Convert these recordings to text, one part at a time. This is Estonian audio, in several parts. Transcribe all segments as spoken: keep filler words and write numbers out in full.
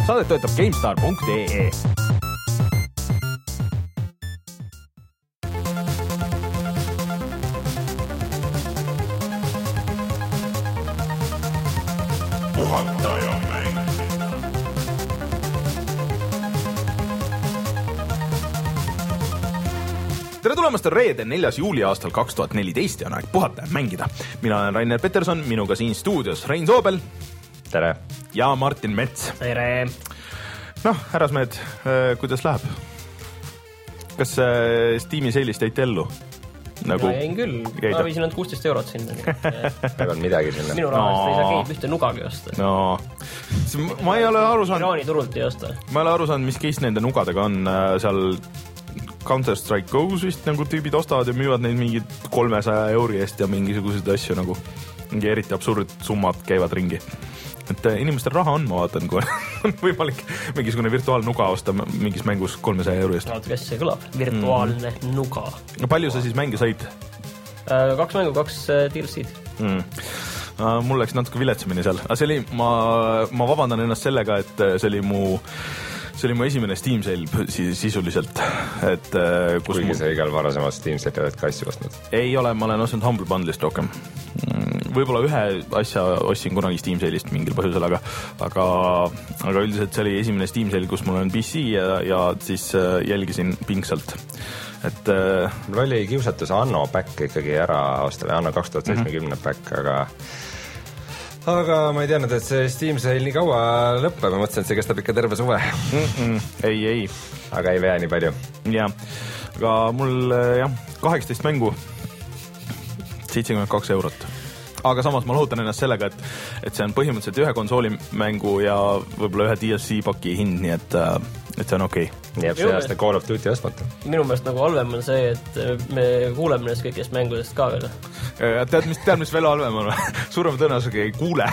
Saadet toetab GameStar punkt ee. Tere tulemast reede neljas juuli aastal kaks tuhat neliteist ja on aeg puhata ja mängida. Mina olen Rainer Peterson, minuga siin stuudios Rein Soobel. Tere. Ja Martin Mets. Tere. Noh, härrasmehed, kuidas läheb? Kas Steam'i seilist jäite ellu? Nagu ma jäin küll, ma viisin ainult kuusteist eurot sinna. Ei olnud midagi sinna. Minu rahast ei saa keegi ühte nugagi osta. No, ma ei ole aru saanud. Iraani turult ei osta. Ma ei ole aru saanud, mis case nende nugadega on seal. Counter-Strike Go's vist nagu tüübid ostavad ja müüvad neid mingi kolmesaja euri eest ja mingisuguseid asju nagu mingi eriti absurd summad käivad ringi. Et inimestel raha on, ma vaatan, kui on võimalik mingisugune virtuaalnuga osta mingis mängus kolmesaja euri eest. No, kes see kõlab? Virtuaalne mm. nuga. No, palju sa siis mänge said? Äh, kaks mängu, kaks D L C-d. Mm. Uh, mul läks natuke viletsamini seal. Aga see oli, ma, ma vabandan ennast sellega, et see oli mu See oli mu esimene Steam sale sisuliselt. Et, kus Kuigi mul... sa igal varasemalt Steam sale oled ka asju ostnud? Ei ole, ma olen ostnud Humble Bundle'ist rohkem. Võib-olla ühe asja ostsin kunagi Steam sale'ist mingil põhjusel, aga, aga, aga üldiselt see oli esimene Steam sale, kus mul on P C ja, ja siis jälgisin pingsalt. Et, mul oli kiusatus Anno back ikkagi ära osta või Anno kaks tuhat seitsekümmend mm-hmm. back, aga Aga ma ei teadnud, et see Steam sale nii kaua lõppe, ma mõtlesin, et see kestab ikka terve suve. Mm-mm. Ei, ei. Aga ei vea nii palju. Ja, aga mul jah, kaheksateist mängu, seitsekümmend kaks eurot. Aga samas ma lohutan ennast sellega, et, et see on põhimõtteliselt ühe konsooli mängu ja võib-olla ühe D L C paki hind, nii et, et see on okei. Okay. Nii jääb see aasta Call of Duty ostmata. Minu meelest nagu halvem on see, et me kuuleme nendest kõikidest mängudest ka veel. Tead, mis, tead, mis veel halvem on? Suurem tõenäoliselt ei kuule.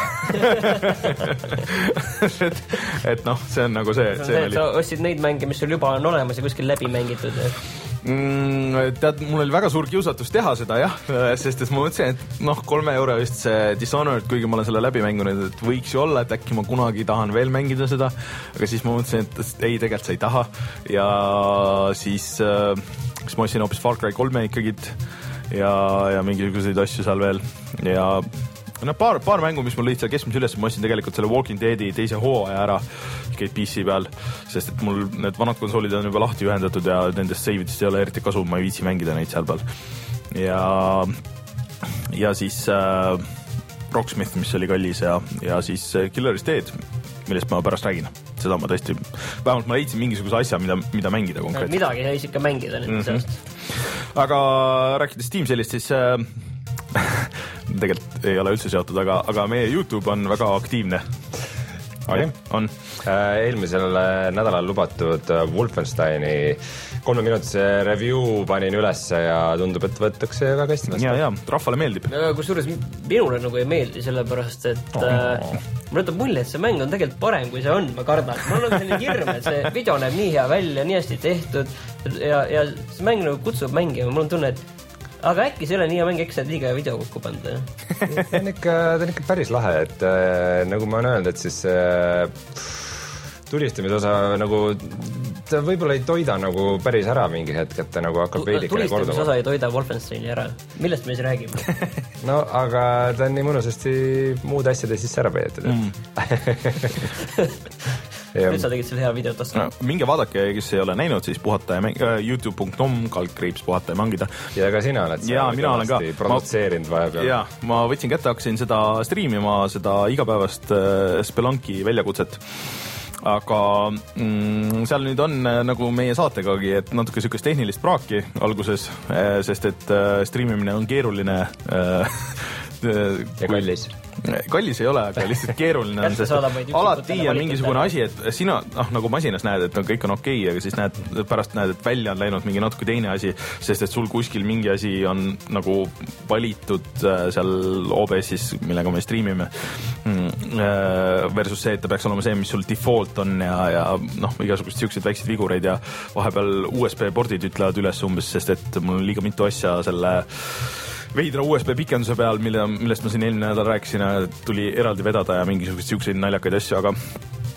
et, et noh, see on nagu see. See on see, et sa ostsid neid mänge, mis sul juba on olemas ja kuskil läbi mängitud. Mm, tead, mul oli väga suur kiusatus teha seda, jah, sest et ma mõtlesin, et noh, kolme euro vist see Dishonored, kuigi ma olen selle läbi mängunud, et võiks ju olla, et äkki ma kunagi tahan veel mängida seda, aga siis ma mõtlesin, et ei, tegelikult sa ei taha ja siis, siis ma ostsin hoopis Far Cry kolme ikkagi ja, ja mingisuguseid asju seal veel ja no paar, paar mängu, mis mul lihtsalt keskmis üles, ma ostsin tegelikult selle Walking Deadi teise hooaja ära, käib P C peal, sest et mul need vanad konsoolid on juba lahti ühendatud ja nendest save'idest ei ole eriti kasu, ma ei viitsi mängida neid seal peal. Ja, ja siis äh, Rocksmith, mis oli kallis ja, ja siis Killer's Dead, millest ma pärast räägin. Seda ma tõesti, vähemalt ma leidsin mingisuguse asja, mida, mida mängida konkreetselt. Midagi jäis ikka mängida nüüd mm-hmm. sellest. Aga rääkides Steam sellist, siis äh, tegelikult ei ole üldse seotud, aga, aga meie YouTube on väga aktiivne. Oli? On. Eelmisel nädalal lubatud Wolfensteini kolme minutise review panin üles ja tundub, et võetakse väga hästi vastu. Ja, ja, rahvale meeldib. Kusjuures minule nagu ei meeldi sellepärast, et oh. äh, mul ütleb mulje, et see mäng on tegelikult parem, kui see on, ma kardan. Mul on selline hirm, et see video näeb nii hea välja, nii hästi tehtud ja, ja see mäng nagu kutsub mängima. Mul on tunne, et aga äkki selle nii hea mäng, eks see liiga video kokku panda. ta, on ikka, ta on ikka päris lahe, et äh, nagu ma olen öelnud, et siis äh, tulistamise osa nagu ta võib-olla ei toida nagu päris ära mingi hetk, et ta nagu hakkab veidikene korduma. Tulistamise osa ei toida Wolfensteini ära. Millest me siis räägime? no, aga ta on nii mõnusasti muud asjade siis ära peetud. Mm. Nüüd sa tegid selle hea videot osta. No, minge vaadake, kes ei ole näinud, siis puhata ja mäng... Uh, youtube punkt com kaldkriips puhata ja mangida. Ja ka sina oled ja, mina olen ka. Produtseerinud vahepeal. Ja, ma võtsin kätte, hakkasin seda striimima, seda igapäevast uh, Spelunki väljakutset. Aga mm, seal nüüd on nagu meie saategagi, et natuke sükest tehnilist praaki alguses, sest et uh, striimimine on keeruline uh, ja kallis. Kallis ei ole, aga lihtsalt keeruline on, sest alati on mingisugune asi, et sina noh, nagu masinas näed, et no, kõik on okei, aga siis näed, pärast näed, et välja on läinud mingi natuke teine asi, sest et sul kuskil mingi asi on nagu valitud seal O B S-is, millega me striimime versus see, et ta peaks olema see, mis sul default on ja, ja noh, igasugust siuksed väiksed vigureid ja vahepeal U S B-pordid ütlevad üles umbes, sest et mul on liiga mitu asja selle veidra U S B pikenduse peal, mille, millest ma siin eelmine nädal rääkisin, tuli eraldi vedada ja mingisugust siukseid naljakaid asju, aga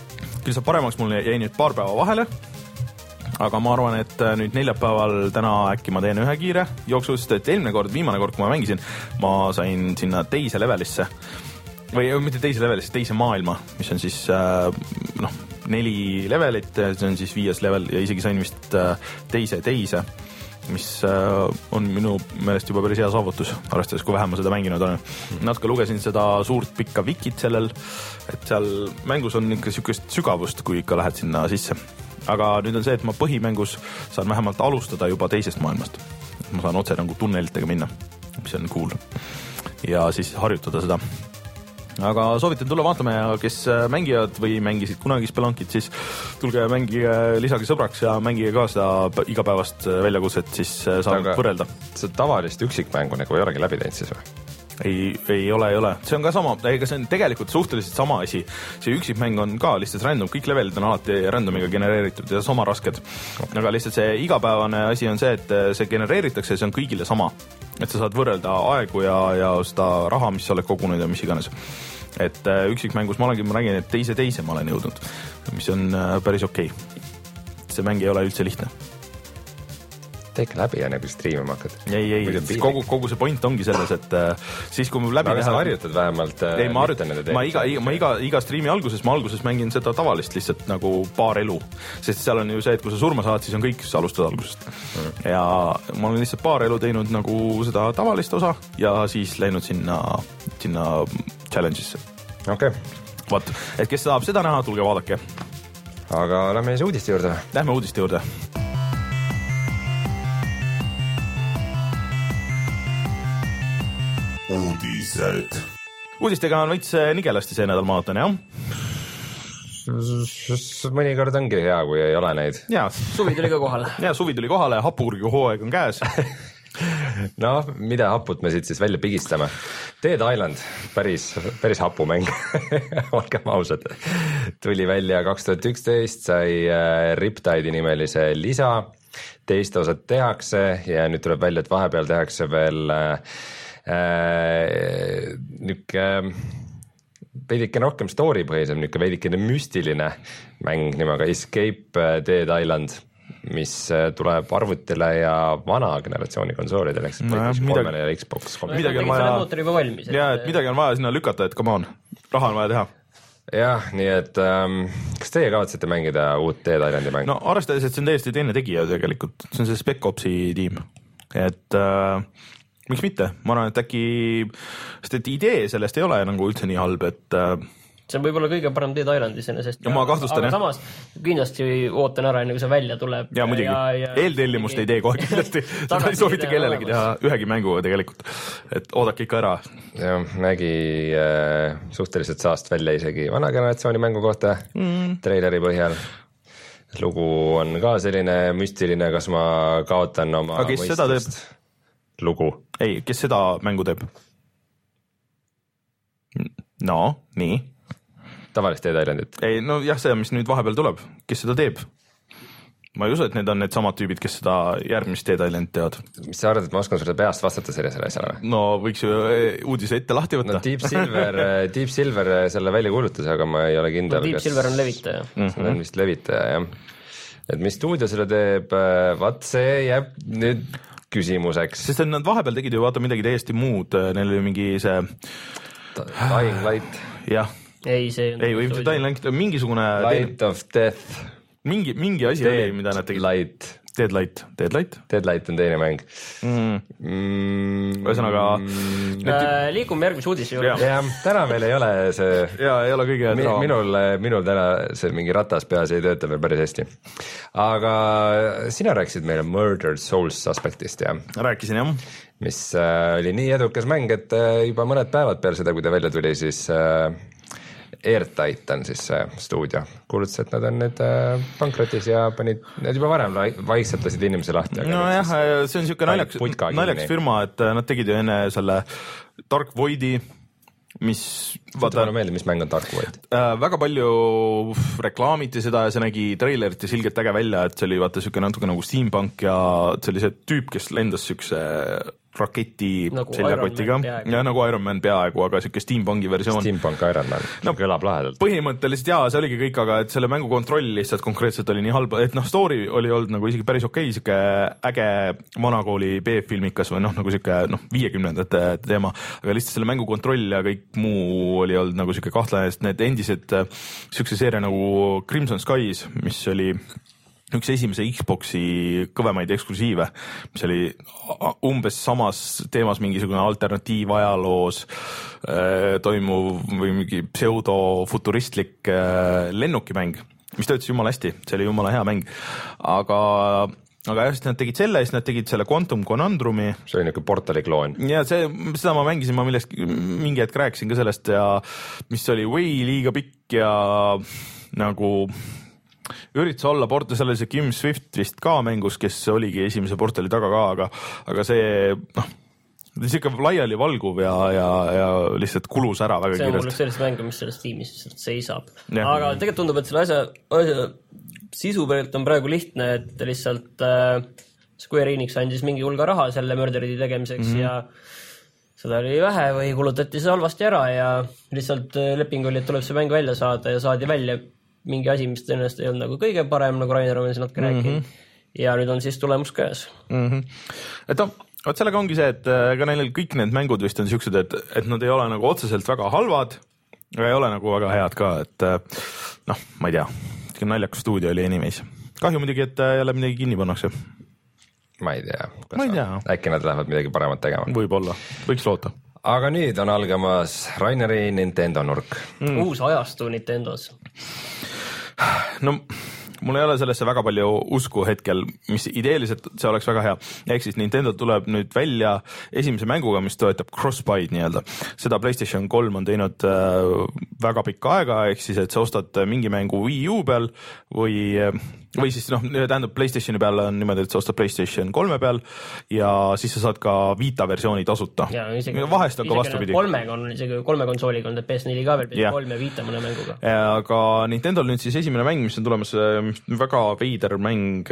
küll saab paremaks, mul jäi nüüd paar päeva vahele, aga ma arvan, et nüüd neljapäeval täna äkki ma teen ühe kiire jooksu, sest et eelmine kord, viimane kord, kui ma mängisin, ma sain sinna teise levelisse või mitte teise levelisse, teise maailma, mis on siis noh, neli levelit, see on siis viies level ja isegi sain vist teise teise, mis on minu meelest juba päris hea saavutus, arvestades, kui vähem ma seda mänginud olen. Natuke lugesin seda suurt pikka wikit sellel, et seal mängus on ikka sükest sügavust, kui ikka lähed sinna sisse. Aga nüüd on see, et ma põhimängus saan vähemalt alustada juba teisest maailmast. Ma saan otse nagu tunnelitega minna, mis on cool. Ja siis harjutada seda. Aga soovitan tulla vaatama ja kes mängivad või mängisid kunagi Spelunkit, siis tulge mängige lisagi sõbraks ja mängige ka seda igapäevast väljakutset, siis saab aga võrrelda. See tavalist üksikmängu nagu ei olegi läbi teinud siis või? Ei, ei ole, ei ole. See on ka sama, ega see on tegelikult suhteliselt sama asi. See üksikmäng on ka lihtsalt random, kõik levelid on alati randomiga genereeritud ja sama rasked. Okay. Aga lihtsalt see igapäevane asi on see, et see genereeritakse ja see on kõigile sama. Et sa saad võrrelda aegu ja, ja seda raha, mis sa oled kogunud ja mis iganes. Et üksikmängus ma olengi, ma räägin, et teise teise ma olen jõudnud, mis on päris okei. See mäng ei ole üldse lihtne. Teike läbi ja nagu striimima hakkad. Ei, ei, kogu, kogu see point ongi selles, et siis kui ma läbi aga teha... sa harjutad vähemalt ei, ma, harjutan, ma, iga, ma iga, iga striimi alguses, ma alguses mängin seda tavalist lihtsalt nagu paar elu. Sest seal on ju see, et kui sa surma saad, siis on kõik, sa alustad algusest. Mm. Ja ma olen lihtsalt paar elu teinud nagu seda tavalist osa ja siis läinud sinna, sinna challenge'isse. Okei. Okay. Vaat, et kes tahab seda näha, tulge vaadake. Aga lähme siis uudiste juurde. Lähme uudiste juurde. Uudised. Uudistega on veits nigelasti see nädal maatan, jah? Mõnikord ongi hea, kui ei ole neid. Ja. Suvi tuli ka kohale. Ja, suvi tuli kohale, hapukurgi hooaeg on käes. No, mida haput me siit siis välja pigistame? Dead Island, päris, päris hapumäng. Olgem ausad. Tuli välja kaks tuhat üksteist, sai Riptide'i nimelise lisa. Teist osad tehakse ja nüüd tuleb välja, et vahepeal tehakse veel Äh, niuke veidike rohkem story põhisem, niuke veidikene müstiline mäng nimega Escape Dead Island, mis tuleb arvutile ja vana generatsiooni konsoolidele, eks no, midagi, ja Xbox kolm. Midagi on vaja, ja, et midagi on vaja sinna lükata, et come on, raha on vaja teha. Jah, nii et ähm, kas teie kavatsete mängida uut Dead Islandi mäng? No arvestades, et see on täiesti teine tegija tegelikult, see on see Spec Opsi tiim, et äh, miks mitte? Ma arvan, et äkki, sest et idee sellest ei ole nagu üldse nii halb, et see on võib-olla kõige parem Dead Islandis ennast. Ja ma kahtlustan, aga jah. Samas kindlasti ootan ära, enne kui see välja tuleb. Ja muidugi, ja, eeltellimust ei tee kohe kindlasti. Seda ei soovita kellelegi teha ühegi mängu tegelikult, et oodake ikka ära. Ja, nägi äh, suhteliselt saast välja isegi vana generatsiooni mängu kohta mm. treileri põhjal. Lugu on ka selline müstiline, kas ma kaotan oma aga kes seda teeb? Lugu. Ei, kes seda mängu teeb? No, nii. Tavalist Dead Islandit. Ei, no jah, see, mis nüüd vahepeal tuleb. Kes seda teeb? Ma ei usu, et need on need samad tüübid, kes seda järgmist Dead Islandit teevad. Mis sa arvad, et ma oskan sulle peast vastata sellisele asjale? No võiks ju uudise ette lahti võtta. No Deep Silver, Deep Silver selle välja kuulutas, aga ma ei ole kindel. No, Deep kas... Silver on levitaja. Mm-hmm. See on vist levitaja, jah. Et mis stuudio selle teeb, vaat see jääb nüüd küsimuseks. Sest nad vahepeal tegid ju vaata midagi täiesti muud, neil oli mingi see Dying Light. Jah. Ei, see on ei, või mitte Dying Light, mingisugune Light teine... of Death. Mingi, mingi asi Dead oli, mida nad tegid. Light. Dead Light. Dead Light? Dead Light on teine mäng. Mm. Mm. Ühesõnaga mm. äh, liigume järgmise uudise juurde. Ja, täna meil ei ole see ja, ei ole kõige mi, minul, minul täna see mingi ratas peas ei tööta veel päris hästi. Aga sina rääkisid meile Murdered Souls aspektist, jah? Rääkisin, jah. Mis äh, oli nii edukas mäng, et äh, juba mõned päevad peale seda, kui ta välja tuli, siis äh, Airtight on siis see stuudio. Kuulutas, et nad on nüüd äh, pankrotis ja panid, need juba varem vaikselt lasid inimese lahti. No jah, see on niisugune naljaks, naljaks firma, et nad tegid ju enne selle Dark Voidi, mis vaata meelde, mis mäng on Dark Void? Äh, väga palju reklaamiti seda ja see nägi trailerit ja silgelt äge välja, et see oli vaata niisugune natuke nagu steampunk ja see oli see tüüp, kes lendas niisuguse raketi nagu seljakotiga ja nagu Iron Man peaaegu, aga siuke steampunki versioon. Steampunk Iron Man, no, kõlab lahedalt. Põhimõtteliselt jaa, see oligi kõik, aga et selle mängu kontroll lihtsalt konkreetselt oli nii halb, et noh, story oli olnud nagu isegi päris okei, siuke äge vanakooli B-filmikas või noh, nagu siuke noh, viiekümnendate teema, aga lihtsalt selle mängu kontroll ja kõik muu oli olnud nagu siuke kahtlane, sest need endised siukse seeria nagu Crimson Skies, mis oli üks esimese Xboxi kõvemaid eksklusiive, mis oli umbes samas teemas mingisugune alternatiiv ajaloos äh, toimuv või mingi pseudofuturistlik äh, lennukimäng, mis töötas jumala hästi, see oli jumala hea mäng, aga aga jah, siis nad tegid selle, siis nad tegid selle Quantum Conundrumi. See oli niisugune portali kloon. Ja see, seda ma mängisin, ma millest mingi hetk rääkisin ka sellest ja mis oli way liiga pikk ja nagu üritas olla portal, selle see Kim Swift vist ka mängus, kes oligi esimese portali taga ka, aga, aga see noh, siuke laiali valguv ja, ja, ja lihtsalt kulus ära väga kiiresti. See on kiiresti. mul üks sellist mängu, mis selles tiimis seisab. Aga tegelikult tundub, et selle asja, asja sisu pealt on praegu lihtne, et lihtsalt äh, Square Enix andis mingi hulga raha selle Murderidi tegemiseks mm-hmm. ja seda oli vähe või kulutati see halvasti ära ja lihtsalt leping oli, et tuleb see mäng välja saada ja saadi välja mingi asi, mis tõenäoliselt ei olnud nagu kõige parem, nagu Rainer on siin natuke mm-hmm. rääkinud ja nüüd on siis tulemus käes. Mm-hmm. Et no, võt sellega ongi see, et ka neil kõik need mängud vist on siuksed, et, et nad ei ole nagu otseselt väga halvad, aga ei ole nagu väga head ka, et noh, ma ei tea, naljakas stuudio oli Enemies. Kahju muidugi, et jälle midagi kinni pannakse. Ma ei tea, ma ei tea. Äkki nad lähevad midagi paremat tegema. Võib-olla, võiks loota. Aga nüüd on algamas Raineri Nintendo nurk. Mm. Uus ajastu Nintendos. No mul ei ole sellesse väga palju usku hetkel, mis ideeliselt see oleks väga hea. Ehk siis Nintendo tuleb nüüd välja esimese mänguga, mis toetab cross-buy'd nii-öelda. Seda PlayStation kolm on teinud äh, väga pikka aega, ehk siis, et sa ostad mingi mängu Wii U peal või, või siis noh, tähendab PlayStationi peal on niimoodi, et sa ostad PlayStation kolme peal ja siis sa saad ka Vita versiooni tasuta. Ja, isegi, vahest on ka vastupidi. Kolmega on isegi kolme konsooliga on P S neli ka veel, P S kolm ja Vita mõne mänguga. Aga Nintendo on nüüd siis esimene mäng, mis on tulemas väga veider mäng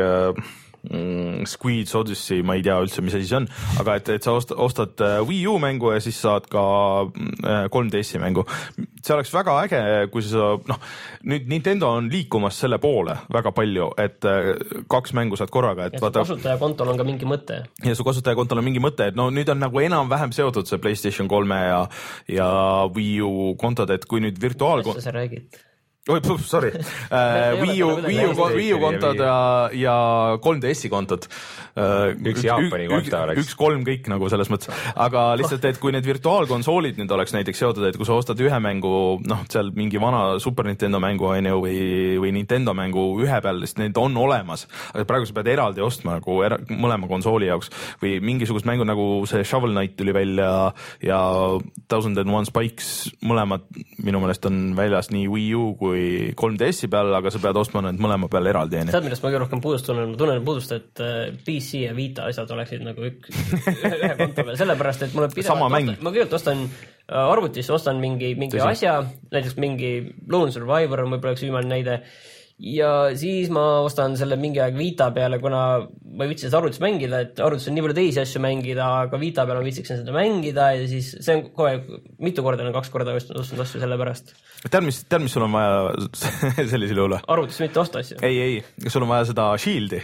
mm, Squid's Odyssey, ma ei tea üldse, mis asi see on, aga et, et sa ostad, ostad Wii U mängu ja siis saad ka kolm D S-i mängu. See oleks väga äge, kui sa, noh, nüüd Nintendo on liikumas selle poole väga palju, et kaks mängu saad korraga. Et ja vaata, su kasutajakontol on ka mingi mõte. Ja su kasutajakontol on mingi mõte, et no nüüd on nagu enam-vähem seotud see PlayStation kolme ja, ja Wii U kontod, et kui nüüd virtuaal... Mis sa räägid? Oi, puh, sorry. Uh, Wii U, Wii U, Wii U kontod ja, ja kolm D S-i kontod. Uh, üks Jaapani konto oleks. Üks kolm kõik nagu selles mõttes. Aga lihtsalt, et kui need virtuaalkonsoolid nüüd oleks näiteks seotud, et kui sa ostad ühe mängu, noh, seal mingi vana Super Nintendo mängu on ju, või, või Nintendo mängu ühe peal, sest need on olemas. Aga praegu sa pead eraldi ostma nagu era, mõlema konsooli jaoks. Või mingisugust mängu nagu see Shovel Knight tuli välja ja Thousand and One Spikes mõlemad minu meelest on väljas nii Wii U kui või kolm D S-i peal, aga sa pead ostma need mõlema peal eraldi. Tead, millest ma kõige rohkem puudust tunnen? Ma tunnen puudust, et P C ja Vita asjad oleksid nagu üks, ühe konto peal, sellepärast, et mulle pidevalt ostan, ma kõigepealt ostan arvutisse, ostan mingi, mingi Tõsi. asja, näiteks mingi Lone Survivor on võib-olla üks viimane näide, ja siis ma ostan selle mingi aeg Vita peale, kuna ma ei viitsi seda arvutis mängida, et arvutis on nii palju teisi asju mängida, aga Vita peale ma viitsiksin seda mängida ja siis see on kohe mitu korda, kaks korda ostnud asju selle pärast. Tead, mis, tead, mis sul on vaja sellisel juhul? Arvutis mitte osta asju. Ei, ei, sul on vaja seda Shieldi.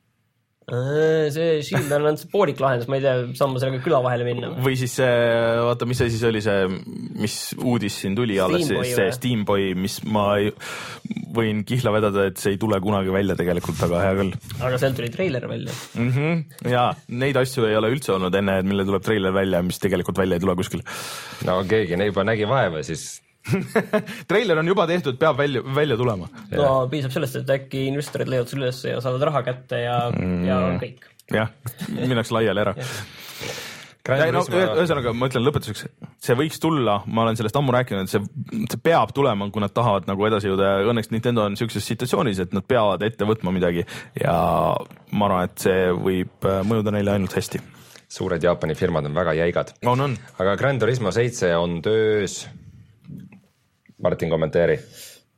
See Shield on see poolik lahendus, ma ei tea, saan ma sellega küla vahele minna. Või siis see, vaata, mis see siis oli see, mis uudis siin tuli alles, see Steamboy, mis ma ei, võin kihla vedada, et see ei tule kunagi välja tegelikult, aga hea küll. Aga seal tuli treiler välja. Mm-hmm. Jaa, neid asju ei ole üldse olnud enne, et mille tuleb treiler välja, mis tegelikult välja ei tule kuskil. No keegi juba nägi vaeva, siis... Trailer on juba tehtud, peab välja, välja tulema. No piisab sellest, et äkki investorid leiavad selle üles ja saavad raha kätte ja, mm. ja on kõik. Jah, minnaks laiali ära. No, ühesõnaga, ma ütlen lõpetuseks, see võiks tulla, ma olen sellest ammu rääkinud, et see, see peab tulema, kui nad tahavad nagu edasi jõuda ja õnneks Nintendo on sellises situatsioonis, et nad peavad ette võtma midagi ja ma arvan, et see võib mõjuda neile ainult hästi. Suured Jaapani firmad on väga jäigad. On, on. Aga Gran Turismo seitse on töös. Martin, kommenteeri.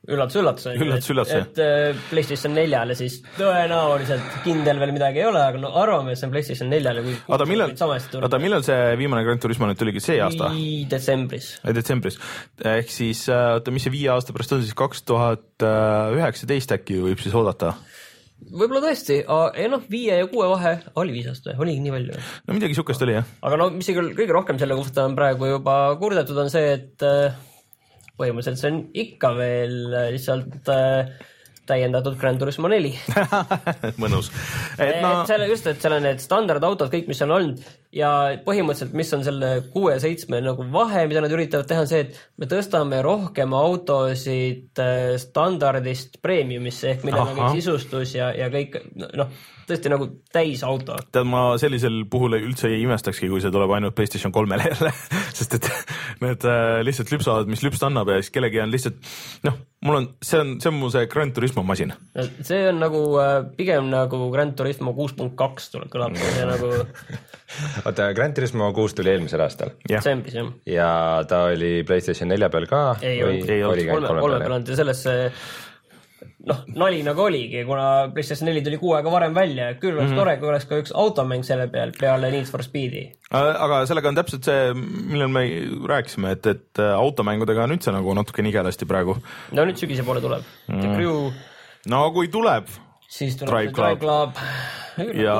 üllatus, üllatus. Üllatus, üllatus, et, et PlayStation neljale siis tõenäoliselt kindel veel midagi ei ole, aga no arvame, et see on PlayStation neljale. Oota, millal, oota, millal see viimane Gran Turismo nüüd tuligi, see aasta? Detsembris. Detsembris. Ehk siis, oota, mis see viie aasta pärast on siis kaks tuhat üheksateist äkki võib siis oodata? Võib-olla tõesti, ja noh, viie ja kuue vahe oli viis aasta, oligi nii palju. No midagi sukest oli, jah. Aga no, mis kõige rohkem selle kohta on praegu juba kurdetud, on see, et põhimõtteliselt see on ikka veel lihtsalt täiendatud Gran Turismo neli. Mõnus. Et et no... selle, just, et seal on need standardautod, kõik, mis on olnud ja põhimõtteliselt, mis on selle kuue ja seitsme nagu vahe, mida nad üritavad teha, on see, et me tõstame rohkem autosid standardist premiumisse, ehk millel on kõik sisustus ja, ja kõik, noh, tõesti nagu täis auto. Tead, ma sellisel puhul üldse ei imestakski, kui see tuleb ainult PlayStation kolmele jälle, sest et need lihtsalt lüpsavad, mis lüpst annab ja siis kellegi on lihtsalt, noh, mul on, see on, see on mu see Gran Turismo masin. See on nagu pigem nagu Gran Turismo kuus punkt kaks tuleb kõlab. See nagu... Oota, Gran Turismo kuus tuli eelmisel aastal. Sembis, jah. Ja ta oli PlayStation nelja peal ka? Ei, või, ei oli kolme, kolme peal olnud ja sellesse noh, nali nagu oligi, kuna PlayStation neli tuli kuu aega varem välja, küll oleks mm -hmm. tore, kui oleks ka üks automäng selle peal peale Need for Speedi. Aga sellega on täpselt see, millal me rääkisime, et, et automängudega on üldse nagu natuke nigelasti praegu. No nüüd sügise poole tuleb. Mm. The Crew. No kui tuleb, siis tuleb Drive Club, Drive Club. ja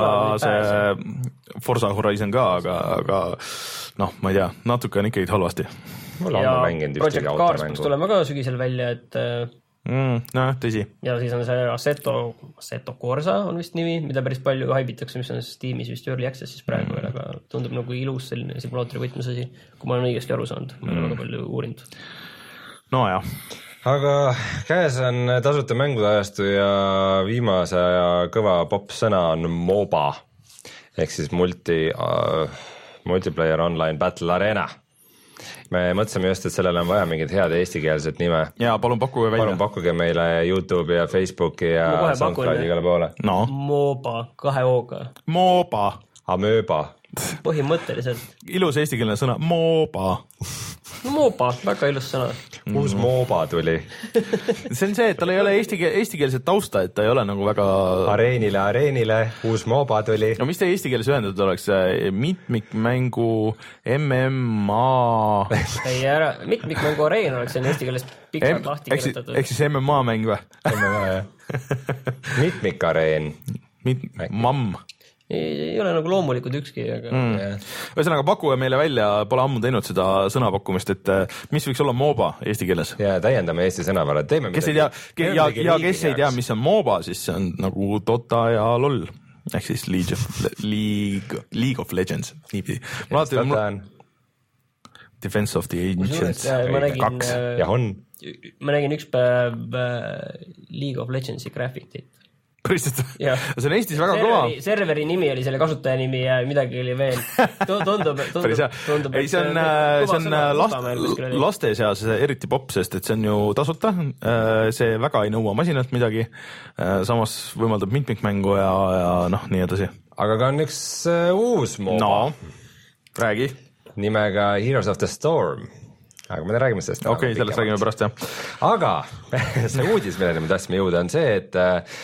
see Forza Horizon ka, aga, aga noh, ma ei tea, natuke on ikkagi halvasti. Ja Project Cars peaks tulema ka sügisel välja, et Mm, no, tõsi. Ja siis on see Assetto, Assetto Corsa on vist nimi, mida päris palju haibitakse, mis on Steamis vist Early Access'is praegu, mm. aga tundub nagu ilus selline simulaatori võtmusasi, kui ma olen õigesti aru saanud, ma olen mm. väga palju uurinud. No jah. Aga käes on tasuta mängude ajastu ja viimase aja kõva pop sõna on MOBA ehk siis multi, uh, multiplayer online battle arena. Me mõtlesime just, et sellele on vaja mingit head eestikeelset nime. Ja palun pakkuge välja. Palun pakkuge meile YouTube'i ja Facebooki ja SoundCloudi igale poole. No. MOBA, kahe O-ga. MOBA. Amööba. Põhimõtteliselt. Ilus eestikeelne sõna, MOBA. No MOBA, väga ilus sõna. Uus MOBA tuli. See on see, et tal ei ole eesti, eestikeelset tausta, et ta ei ole nagu väga... Areenile, areenile, uus MOBA tuli. No mis te eesti keeles ühendatud oleks? Mitmikmängu M M A... Ei ära, mitmikmängu areen oleks see eesti keeles pikalt lahti kirjutatud. Ehk siis M M A mäng või? M M A, jah. Mitmikareen. Mamm. Ei, ei ole nagu loomulikud ükski, aga... Mm. Ühesõnaga, pakuge meile välja, pole ammu teinud seda sõnapakkumist, et mis võiks olla MOBA eesti keeles? Ja täiendame Eesti sõnavara, teeme kes midagi. Ei tea, ja, ja kes ei tea, mis on MOBA, siis see on nagu Dota ja LOL. Ehk siis League of, League, League of Legends. Niipidi. Yes, Dota on... Defense of the Ancients. Kaks. Ja on. Ma nägin üks päev League of Legendsi graafiktit. Päriselt? See on Eestis väga kõva. Serveri nimi oli selle kasutaja nimi ja midagi oli veel. Tundub, tundub, tundub, ei, see on, see on last, laste seas eriti popp, sest et see on ju tasuta. See väga ei nõua masinalt midagi. Samas võimaldab mitmikmängu ja, ja noh, nii edasi. Aga ka on üks uus MOBA. No, räägi. Nimega Heroes of the Storm. Aga me räägime sellest. Okei, okay, sellest räägime pärast, jah. Aga see uudis, millele me tahtsime jõuda, on see, et,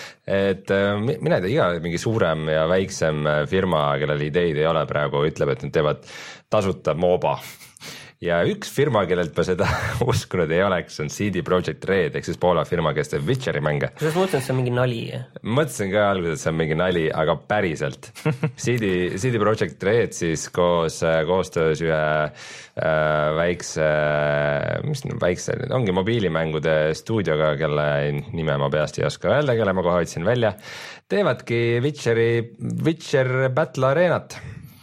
et mina ei tea, iga mingi suurem ja väiksem firma, kellel ideid ei ole praegu, ütleb, et nad teevad tasuta MOBA. Ja üks firma, kellelt ma seda uskunud ei oleks, on C D Projekt Red, ehk siis Poola firma, kes teeb Witcheri mänge. Kas mõtlesin, et see on mingi nali? Mõtlesin ka alguses, et see on mingi nali, aga päriselt. C D, C D Projekt Red siis koos koostöös ühe äh, väikse, mis väikse, ongi mobiilimängude stuudioga, kelle nime ma peast ei oska öelda, kelle ma kohe otsin välja, teevadki Witcheri, Witcher Battle Arenat.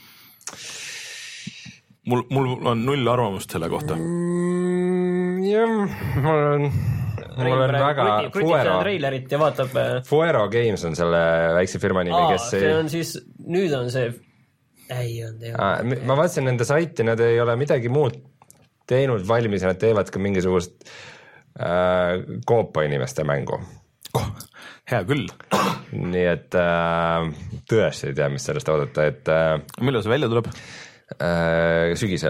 Mul, mul on null arvamust selle kohta. Mm, jah, mul on, mul on väga... Krutib trailerit ja vaatab... Fuero Games on selle väikse firma nimi, Aa, kes... see on siis... Nüüd on see... Ei on teema. Ma vaatasin nende saiti, nad ei ole midagi muud teinud valmis ja nad teevad ka mingisugust äh, koopa inimeste mängu. Oh, hea küll. Nii et äh, tõesti ei tea, mis sellest oodata, et... Äh, millal see välja tuleb? Äh, sügisel.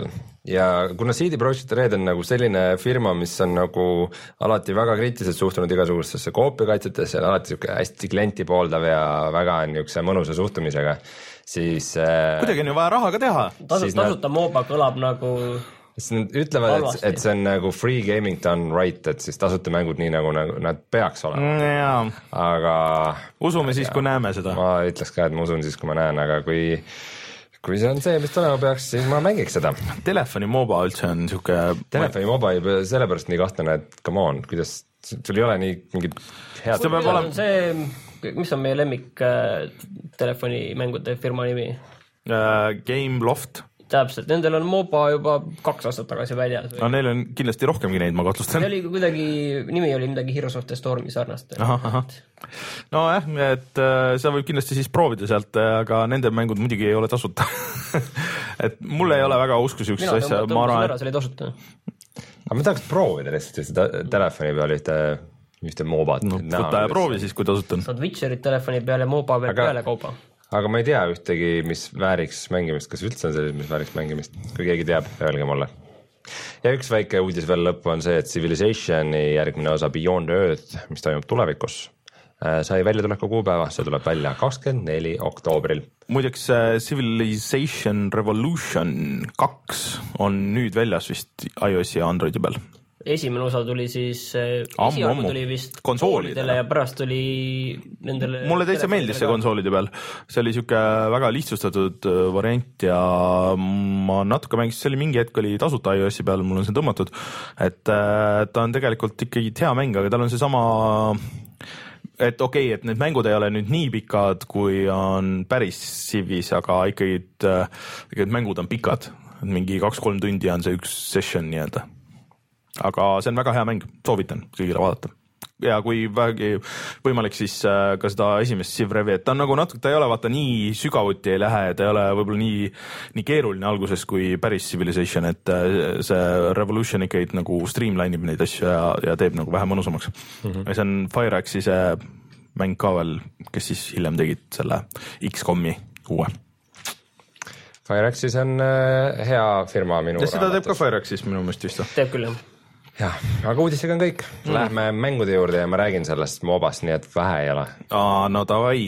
ja kuna C D Projekt Red on nagu selline firma, mis on nagu alati väga kriitiliselt suhtunud igasugustesse koopiakaitsetesse, on alati siuke hästi klienti pooldav ja väga niisuguse mõnusa suhtumisega, siis kuidagi on ju vaja raha ka teha. Tasus, tasuta nad... mooba kõlab nagu siis nad ütlevad, et, et see on nagu free gaming done right, et siis tasuta mängud nii nagu, nagu nad peaks olema ja. Aga usume siis, kui näeme seda. Ma ütleks ka, et ma usun siis, kui ma näen, aga kui kui see on see, mis tulema peaks, siis ma mängiks seda. Telefoni MOBA üldse on siuke Telefoni MOBA ei sellepärast nii kahtlane, et come on, kuidas sul ei ole nii mingid head see peab olema see, mis on meie lemmik äh, telefonimängude firma nimi? Uh, Gameloft. Täpselt, nendel on MOBA juba kaks aastat tagasi väljas. No neil on kindlasti rohkemgi neid, ma kahtlustan. See oli kuidagi, nimi oli midagi Heroes of the Stormi sarnast. Aha, aha. No jah, et äh, sa võib kindlasti siis proovida sealt, aga nende mängud muidugi ei ole tasuta. et mul ei ole väga uskus üks mina asja. Mina tõmbasin ära, see oli tasuta. Aga ma tahaks proovida lihtsalt seda telefoni peal ühte, ühte MOBA-t. No, võta ja proovi siis, kui tasuta on. Saad Witcherit telefoni peal ja MOBA peal aga... peale kauba. Aga ma ei tea ühtegi, mis vääriks mängimist, kas üldse on selline, mis vääriks mängimist, kui keegi teab, öelge mulle. Ja üks väike uudis veel lõppu on see, et Civilizationi järgmine osa Beyond Earth, mis toimub tulevikus, sai välja tuleku kuupäeva, see tuleb välja kakskümmend neli oktoobril. Muideks Civilization Revolution kaks on nüüd väljas vist iOS ja Androidi peal. Esimene osa tuli siis, ammu, esialgu tuli vist konsoolidele ja pärast tuli nendele... Mulle täitsa meeldis see konsoolide peal. See oli siuke väga lihtsustatud variant ja ma natuke mängis, see oli mingi hetk oli tasuta iOS-i peal, mul on see tõmmatud, et ta on tegelikult ikkagi hea mäng, aga tal on see sama... et okei okay,, et need mängud ei ole nüüd nii pikad, kui on päris Civis, aga ikkagi, et mängud on pikad. Mingi kaks-kolm tundi on see üks session nii-öelda. Aga see on väga hea mäng, soovitan kõigile vaadata. Ja kui vähegi võimalik, siis ka seda esimest Civ Revi, et ta on nagu natuke, ta ei ole vaata nii sügavuti ei lähe, ta ei ole võib-olla nii, nii keeruline alguses kui päris Civilization, et see Revolution ikka nagu streamline'ib neid asju ja, ja teeb nagu vähe mõnusamaks. Mm-hmm. Ja see on Fireaxi see mäng ka veel, kes siis hiljem tegid selle X COM-i uue. Fireaxis on hea firma minu ja seda teeb ka Fireaxis minu mõist vist. Teeb küll jah. Jah, aga uudisega on kõik. Mm. Lähme mängude juurde ja ma räägin sellest MOBast, nii et vähe ei ole. Aa, no davai.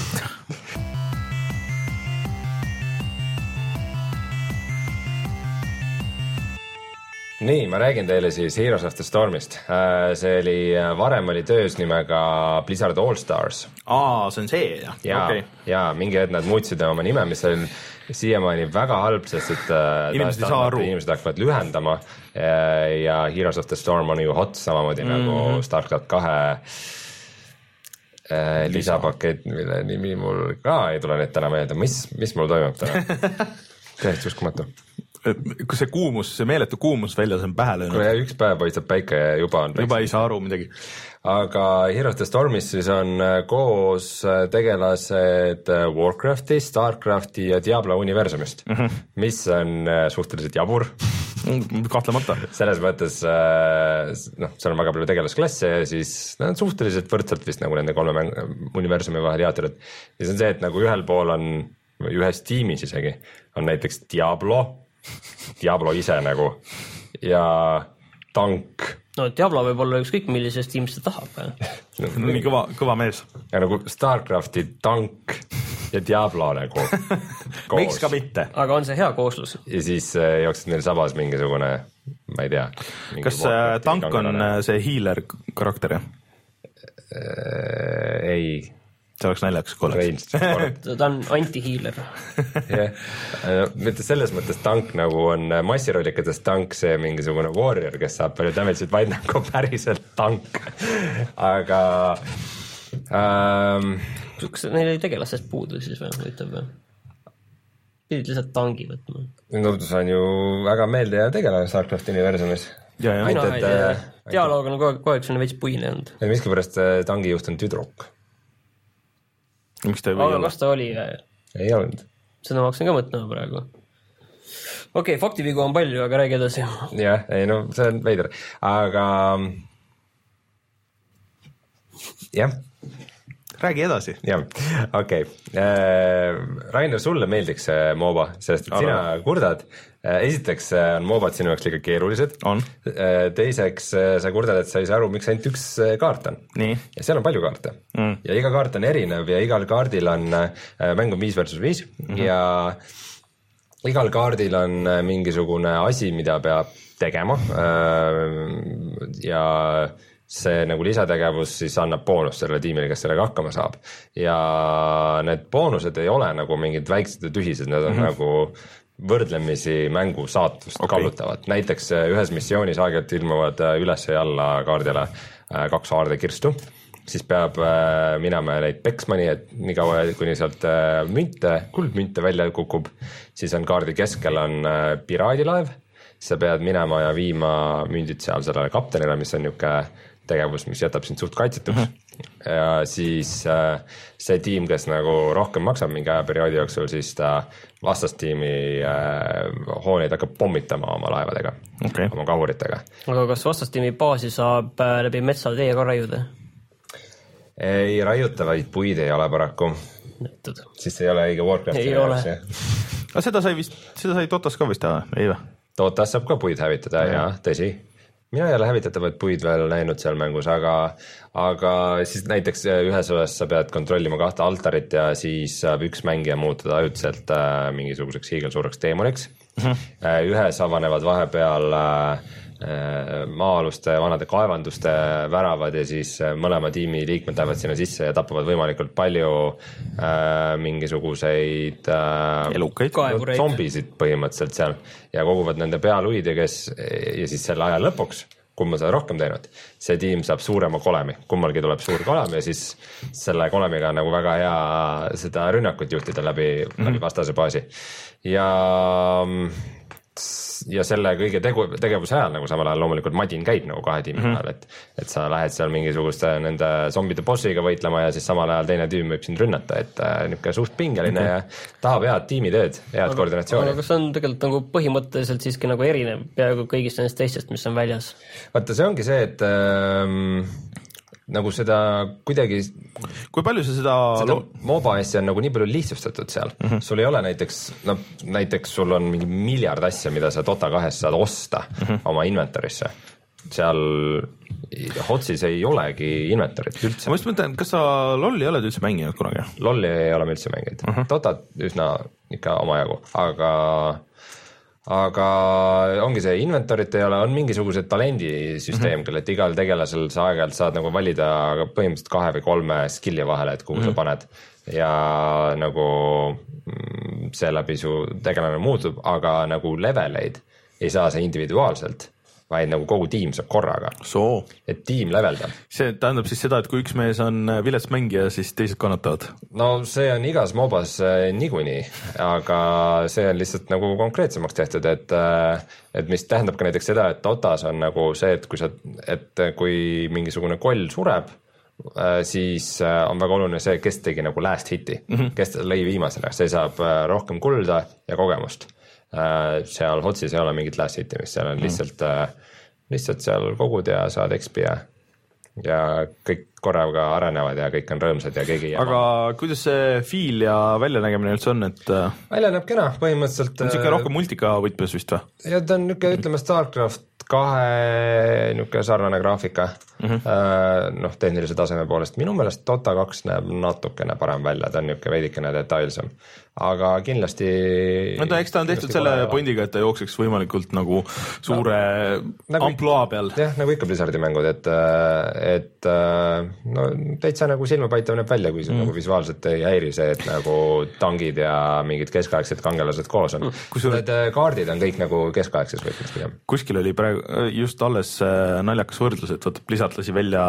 Nii, ma räägin teile siis Heroes of the Stormist. See oli, varem oli töös nimega Blizzard All Stars. Aa, see on see, jah? Ja, okay. Ja mingi hetk nad muutsid oma nime, mis on siiamaani väga halb, sest et inimesed, aru. inimesed hakkavad lühendama ja Heroes of the Storm on ju hot samamoodi mm-hmm. nagu StarCraft kahe äh, lisapakett, mille nimi mul ka ei tule nüüd täna meelde. Mis, mis mul toimub täna? Tähest uskumatu. Kui see kuumus, see meeletu kuumus väljas on pähe löönud. Kui üks päev paistab päike ja juba on... Juba ei saa aru midagi. Aga Heroes of the Stormis siis on koos tegelased Warcrafti, Starcrafti ja Diablo universumist, mm-hmm. mis on suhteliselt jabur. Kahtlemata. Selles mõttes, noh, seal on väga palju tegelasklasse ja siis nad on suhteliselt võrdselt vist nagu nende kolme universumi vahel jaotunud. Siis on see, et nagu ühel pool on, ühes tiimis isegi, on näiteks Diablo, Diablo ise nagu ja tank. No Diablo võib olla ükskõik millisest tiimist ta tahab. Nii kõva, kõva mees. Ja nagu Starcrafti tank ja Diablo nagu koos. Miks ka mitte? Aga on see hea kooslus? Ja siis äh, jooksed neil sabas mingisugune, ma ei tea. Kas äh, tank on äh, see healer karakter, jah? Äh, ei. See oleks naljakas, kui oleks. Ta on anti-healer. yeah. Mitte selles mõttes tank nagu on massirollikates tank, see mingisugune warrior, kes saab palju damage'id, vaid nagu päriselt tank. Aga ähm, kas neil ei tegelastest puudu siis või? Ütleb või? Pidid lihtsalt tangi võtma. Nudus on ju väga meelde ja tegelane Starcraft universumis. Ja, ja. Mina ei tea. Dialoog on kogu aeg selline veits puine olnud. Ja miskipärast tangi juht on tüdruk. Miks ta ei või aga olla? Kas ta oli? Ei olnud. Seda ma hakkasin ka mõtlema praegu. Okei, okay, faktivigu on palju, aga räägi edasi. Jah, ei no see on veider. Aga jah. räägi edasi. jah, okei okay. Rainer, sulle meeldiks see MOBA, sest et Arra. sina kurdad. Esiteks on MOBAd sinu jaoks liiga keerulised. On. Teiseks sa kurdad, et sa ei saa aru, miks ainult üks kaart on. Nii. Ja seal on palju kaarte. Mm. Ja iga kaart on erinev ja igal kaardil on mäng on viis versus viis mm-hmm. ja igal kaardil on mingisugune asi, mida peab tegema ja see nagu lisategevus siis annab boonust sellele tiimile, kes sellega hakkama saab. Ja need boonused ei ole nagu mingid väiksed ja tühised, need on mm-hmm. nagu võrdlemisi mängu saatust okay. kallutavad. Näiteks ühes missioonis aegelt ilmuvad üles ja alla kaardile kaks haardekirstu, siis peab minema neid peksma nii, et nii kaua, kuni sealt münte, kuldmünte välja kukub, siis on kaardi keskel on piraadilaev, sa pead minema ja viima mündid seal sellele kaptenile, mis on niisugune tegevus, mis jätab sind suht kaitsetuks mm-hmm. ja siis äh, see tiim, kes nagu rohkem maksab mingi ajaperioodi jooksul, siis ta vastastiimi äh, hooneid hakkab pommitama oma laevadega okay., oma kahuritega. Aga kas vastastiimi baasi saab äh, läbi metsa teie ka raiuda? Ei raiutavaid puid ei ole paraku. Nätud. Siis ei ole õige Warcrafti. Ei ole. Aga seda sai vist, seda sai Dotas ka vist teha, ei või? Dotas saab ka puid hävitada ja, ja tõsi. Mina ei ole hävitatavaid puid veel näinud seal mängus, aga, aga siis näiteks ühes osas sa pead kontrollima kahte altarit ja siis saab üks mängija muutuda ajutiselt äh, mingisuguseks hiigelsuureks teemoniks. Mm-hmm. Ühes avanevad vahepeal äh, maa-aluste vanade kaevanduste väravad ja siis mõlema tiimi liikmed lähevad sinna sisse ja tapavad võimalikult palju äh, mingisuguseid äh, elukaid, zombisid põhimõtteliselt seal ja koguvad nende pealuid ja kes ja siis selle aja lõpuks, kui ma seda rohkem teinud, see tiim saab suurema kolemi, kummalgi tuleb suur kolem ja siis selle kolemiga on nagu väga hea seda rünnakut juhtida läbi, mm-hmm. läbi vastase baasi ja ja selle kõige tegu, tegevuse ajal nagu samal ajal loomulikult madin käib nagu kahe tiimi mm-hmm. ajal, et, et sa lähed seal mingisuguste nende zombide bossiga võitlema ja siis samal ajal teine tiim võib sind rünnata, et äh, niisugune suht pingeline mm-hmm. ja tahab head tiimitööd, head aga, koordinatsiooni. Aga see on tegelikult nagu põhimõtteliselt siiski nagu erinev peaaegu kõigist nendest teistest, mis on väljas. Vaata, see ongi see, et ähm, nagu seda kuidagi kui palju sa seda, seda MOBA asja on nagu nii palju lihtsustatud seal mm-hmm. sul ei ole näiteks no, näiteks sul on mingi miljard asja, mida sa Dota kahes saad osta mm-hmm. oma inventarisse seal Hotsis ei olegi inventarit üldse. Ma just mõtlen, kas sa LoLi ei ole üldse mänginud kunagi? LoLi ei ole üldse mänginud mm-hmm. Dotat üsna ikka omajagu, aga aga ongi see inventarit ei ole, on mingisugused talendisüsteem mm-hmm. küll, et igal tegelasel sa aeg-ajalt saad nagu valida põhimõtteliselt kahe või kolme skill'i vahele, et kuhu mm-hmm. sa paned ja nagu seeläbi su tegelane muutub, aga nagu leveleid ei saa see individuaalselt, vaid nagu kogu tiim saab korraga. So. Et tiim leveldab. See tähendab siis seda, et kui üks mees on vilets mängija, siis teised kannatavad? No see on igas MOBAs niikuinii, aga see on lihtsalt nagu konkreetsemaks tehtud, et, et mis tähendab ka näiteks seda, et Dotas on nagu see, et kui, sa, et kui mingisugune koll sureb, siis on väga oluline see, kes tegi nagu last hiti, mm-hmm. kes lõi viimasena, see saab rohkem kulda ja kogemust. Seal Hotsis ei ole mingit last hitimist, seal on lihtsalt, lihtsalt seal kogud ja saad X P ja, ja kõik korraga arenevad ja kõik on rõõmsad ja keegi aga jääma. Kuidas see feel ja väljanägemine üldse on, et välja näeb kena, põhimõtteliselt on niisugune rohkem multika võtmes vist või? Ja ta on niisugune, ütleme Starcraft kahe niisugune sarnane graafika mm-hmm. noh, tehnilise taseme poolest. Minu meelest Dota kaks näeb natukene parem välja, ta on niisugune veidikene detailsem, aga kindlasti no ta, eks ta on tehtud selle pondiga, et ta jookseks võimalikult nagu suure no, nagu, amploa peal. Jah, nagu ikka Blizzardi mängud, et, et no täitsa nagu silmapaitav näeb välja, kui see mm. nagu visuaalselt ei häiri see, et nagu tangid ja mingid keskaegsed kangelased koos on. Kusur... Need kaardid on kõik nagu keskaegses võtmes pigem. Kuskil oli praegu just alles naljakas võrdlus, et võtta Blizzard lasi välja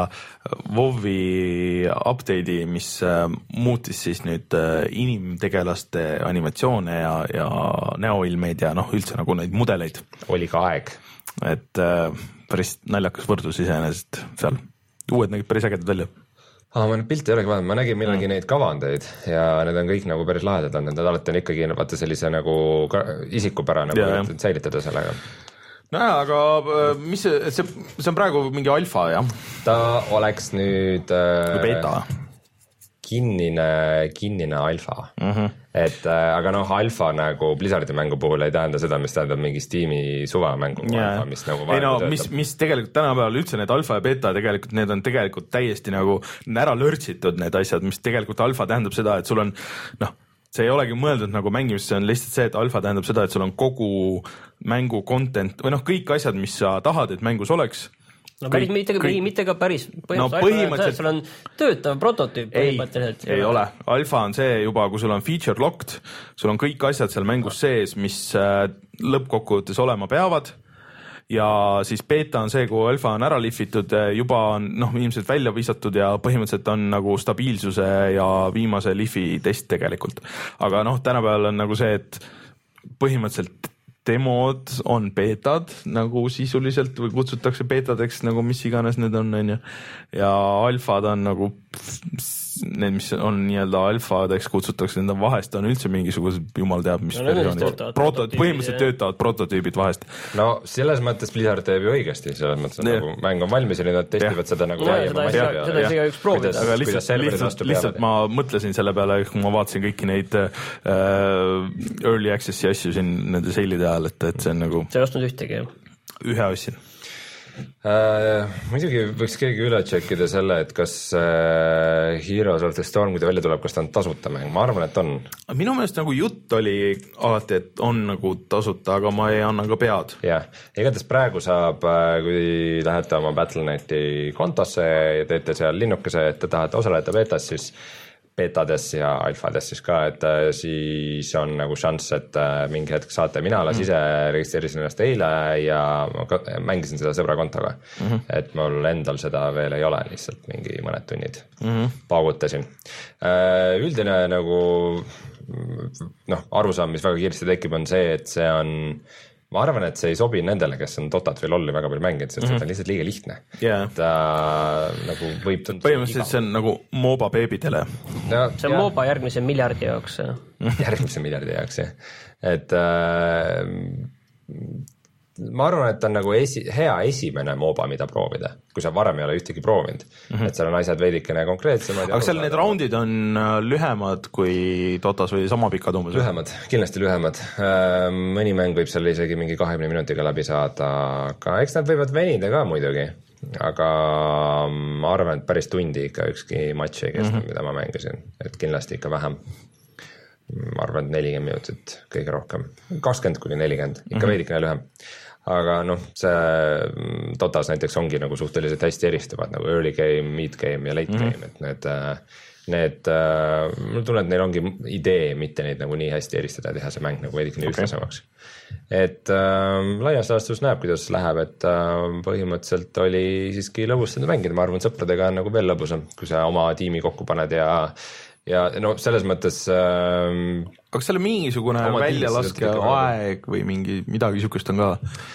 WoW-i update'i, mis muutis siis nüüd inimtegelaste animatsioone ja, ja näoilmeid ja noh, üldse nagu neid mudeleid. Oli ka aeg. Et päris naljakas võrdlus iseenesest seal. Uued nägid päris ägedad välja. Ah, ma nüüd pilti ei olegi vaadanud, ma nägin millalgi mm. neid kavandeid ja need on kõik nagu päris lahedad on, need alati on ikkagi vaata sellise nagu isikupära nagu ja, säilitada sellega. No aga mis see, see, see on praegu mingi alfa, jah? Ta oleks nüüd või beta? kinnine, kinnine alfa mm. -hmm. et äh, aga noh, alfa nagu Blizzardi mängu puhul ei tähenda seda, mis tähendab mingi Steam'i suvamängu yeah. alfa, mis nagu ei no, mis, mis tegelikult tänapäeval üldse need alfa ja beta tegelikult, need on tegelikult täiesti nagu ära lörtsitud need asjad, mis tegelikult alfa tähendab seda, et sul on noh, see ei olegi mõeldud nagu mängimist, see on lihtsalt see, et alfa tähendab seda, et sul on kogu mängu content või noh, kõik asjad, mis sa tahad, et mängus oleks. No päris kõik, mitte, kõik... mitte ka päris põhimõtteliselt, no, põhimõtteliselt... sul on töötav prototüüp põhimõtteliselt. Ei, ei ole, alfa on see juba, kui sul on feature locked, sul on kõik asjad seal mängus sees, mis lõppkokkuvõttes olema peavad ja siis beta on see, kui alfa on ära lihvitud, juba on noh, inimesed välja visatud ja põhimõtteliselt on nagu stabiilsuse ja viimase lihvi test tegelikult. Aga noh, tänapäeval on nagu see, et põhimõtteliselt demod on beetad nagu sisuliselt või kutsutakse beetadeks nagu mis iganes need on, on ju. Ja alfad on nagu need, mis on nii-öelda alfadeks kutsutakse, nende vahest on üldse mingisugused, jumal teab, mis no, versioonid. Proto, põhimõtteliselt töötavad prototüübid vahest. No selles mõttes Blizzard teeb ju õigesti, selles mõttes ja. Nagu mäng on valmis ja nad testivad ja. Seda nagu ja, seda, seda, seda ei saa üks proovida. Aga lihtsalt, lihtsalt, lihtsalt ma mõtlesin selle peale, kui ma vaatasin kõiki neid uh, early access'i asju siin nende seilide ajal, et, et see on nagu... See ei ostnud ühtegi, jah? Ühe ostsin. Uh, muidugi võiks keegi üle tšekkida selle, et kas uh, Heroes of the Storm, kui ta välja tuleb, kas ta on tasuta mäng, ma arvan, et on. Minu meelest nagu jutt oli alati, et on nagu tasuta, aga ma ei anna ka pead. Jah, igatahes praegu saab, kui lähete oma Battle dot neti kontosse ja teete seal linnukese, et te tahate osaleda betas, siis betades ja alfades siis ka, et siis on nagu šanss, et mingi hetk saate, mina alles ise registreerisin ennast eile ja mängisin seda sõbra kontoga, mm -hmm. et mul endal seda veel ei ole, lihtsalt mingi mõned tunnid mm -hmm. paugutasin. Üldine nagu noh, arusaam, mis väga kiiresti tekib, on see, et see on ma arvan, et see ei sobi nendele, kes on Dotat või Lolli väga palju mänginud, sest mm -hmm. see on lihtsalt liiga lihtne. Yeah. Ta nagu võib tundus põhimõtteliselt see on nagu MOBA beebidele. No, see on ja. MOBA järgmise miljardi jaoks. järgmise miljardi jaoks, jah. Et äh, ma arvan, et on nagu esi, hea esimene MOBA, mida proovida, kui sa varem ei ole ühtegi proovinud. Mm -hmm. Et seal on asjad veidikene konkreetsemad. Aga seal need raundid on lühemad kui Dotas või sama pikad umbes? Lühemad, kindlasti lühemad. Mõni mäng võib seal isegi mingi kahekümne minutiga läbi saada, aga eks nad võivad venida ka muidugi. Aga ma arvan, et päris tundi ikka ükski matš ei kesta, mm -hmm. mida ma mängisin. Et kindlasti ikka vähem. Ma arvan, et nelikümmend minutit kõige rohkem. kakskümmend kuni nelikümmend, ikka mm -hmm. veidikene lühem. Aga noh, see Dotas näiteks ongi nagu suhteliselt hästi eristuvad nagu early game, mid game ja late mm -hmm. game, et need, need mul tunnen, et neil ongi idee mitte neid nagu nii hästi eristada ja teha see mäng nagu veidikene okay. ühtlasemaks. Et äh, laias laastus näeb, kuidas läheb, et äh, põhimõtteliselt oli siiski lõbus seda mängida, ma arvan, sõpradega on nagu veel lõbusam, kui sa oma tiimi kokku paned ja ja no selles mõttes äh, aga selle mingisugune väljalaske aeg või mingi midagi sihukest on ka?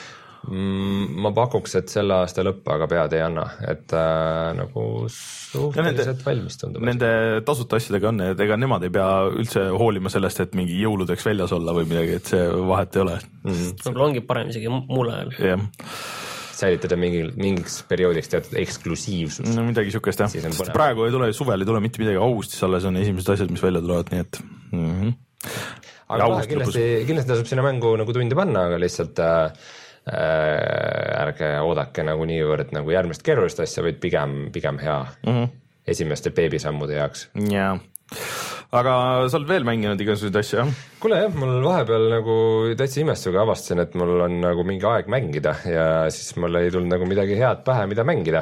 Mm, ma pakuks, et selle aasta lõpp, aga pead ei anna, et äh, nagu suhteliselt valmis tundub. Nende tasuta asjadega on, et ega nemad ei pea üldse hoolima sellest, et mingi jõuludeks väljas olla või midagi, et see vahet ei ole mm. -hmm. võib-olla ongi parem isegi muul ajal. jah säilitada mingi, mingiks perioodiks teatud eksklusiivsus. No midagi sihukest jah, sest praegu ei tule, suvel ei tule mitte midagi, augustis alles on esimesed asjad, mis välja tulevad, nii et mm -hmm. aga lahe, kindlasti, kindlasti tasub sinna mängu nagu tunde panna, aga lihtsalt äh, ärge oodake nagu niivõrd nagu järgmist keerulist asja, vaid pigem, pigem hea mm -hmm. esimeste beebisammude jaoks. jaa aga sa oled veel mänginud igasuguseid asju, jah? Kuule jah, mul vahepeal nagu täitsa imestusega avastasin, et mul on nagu mingi aeg mängida ja siis mul ei tulnud nagu midagi head pähe, mida mängida.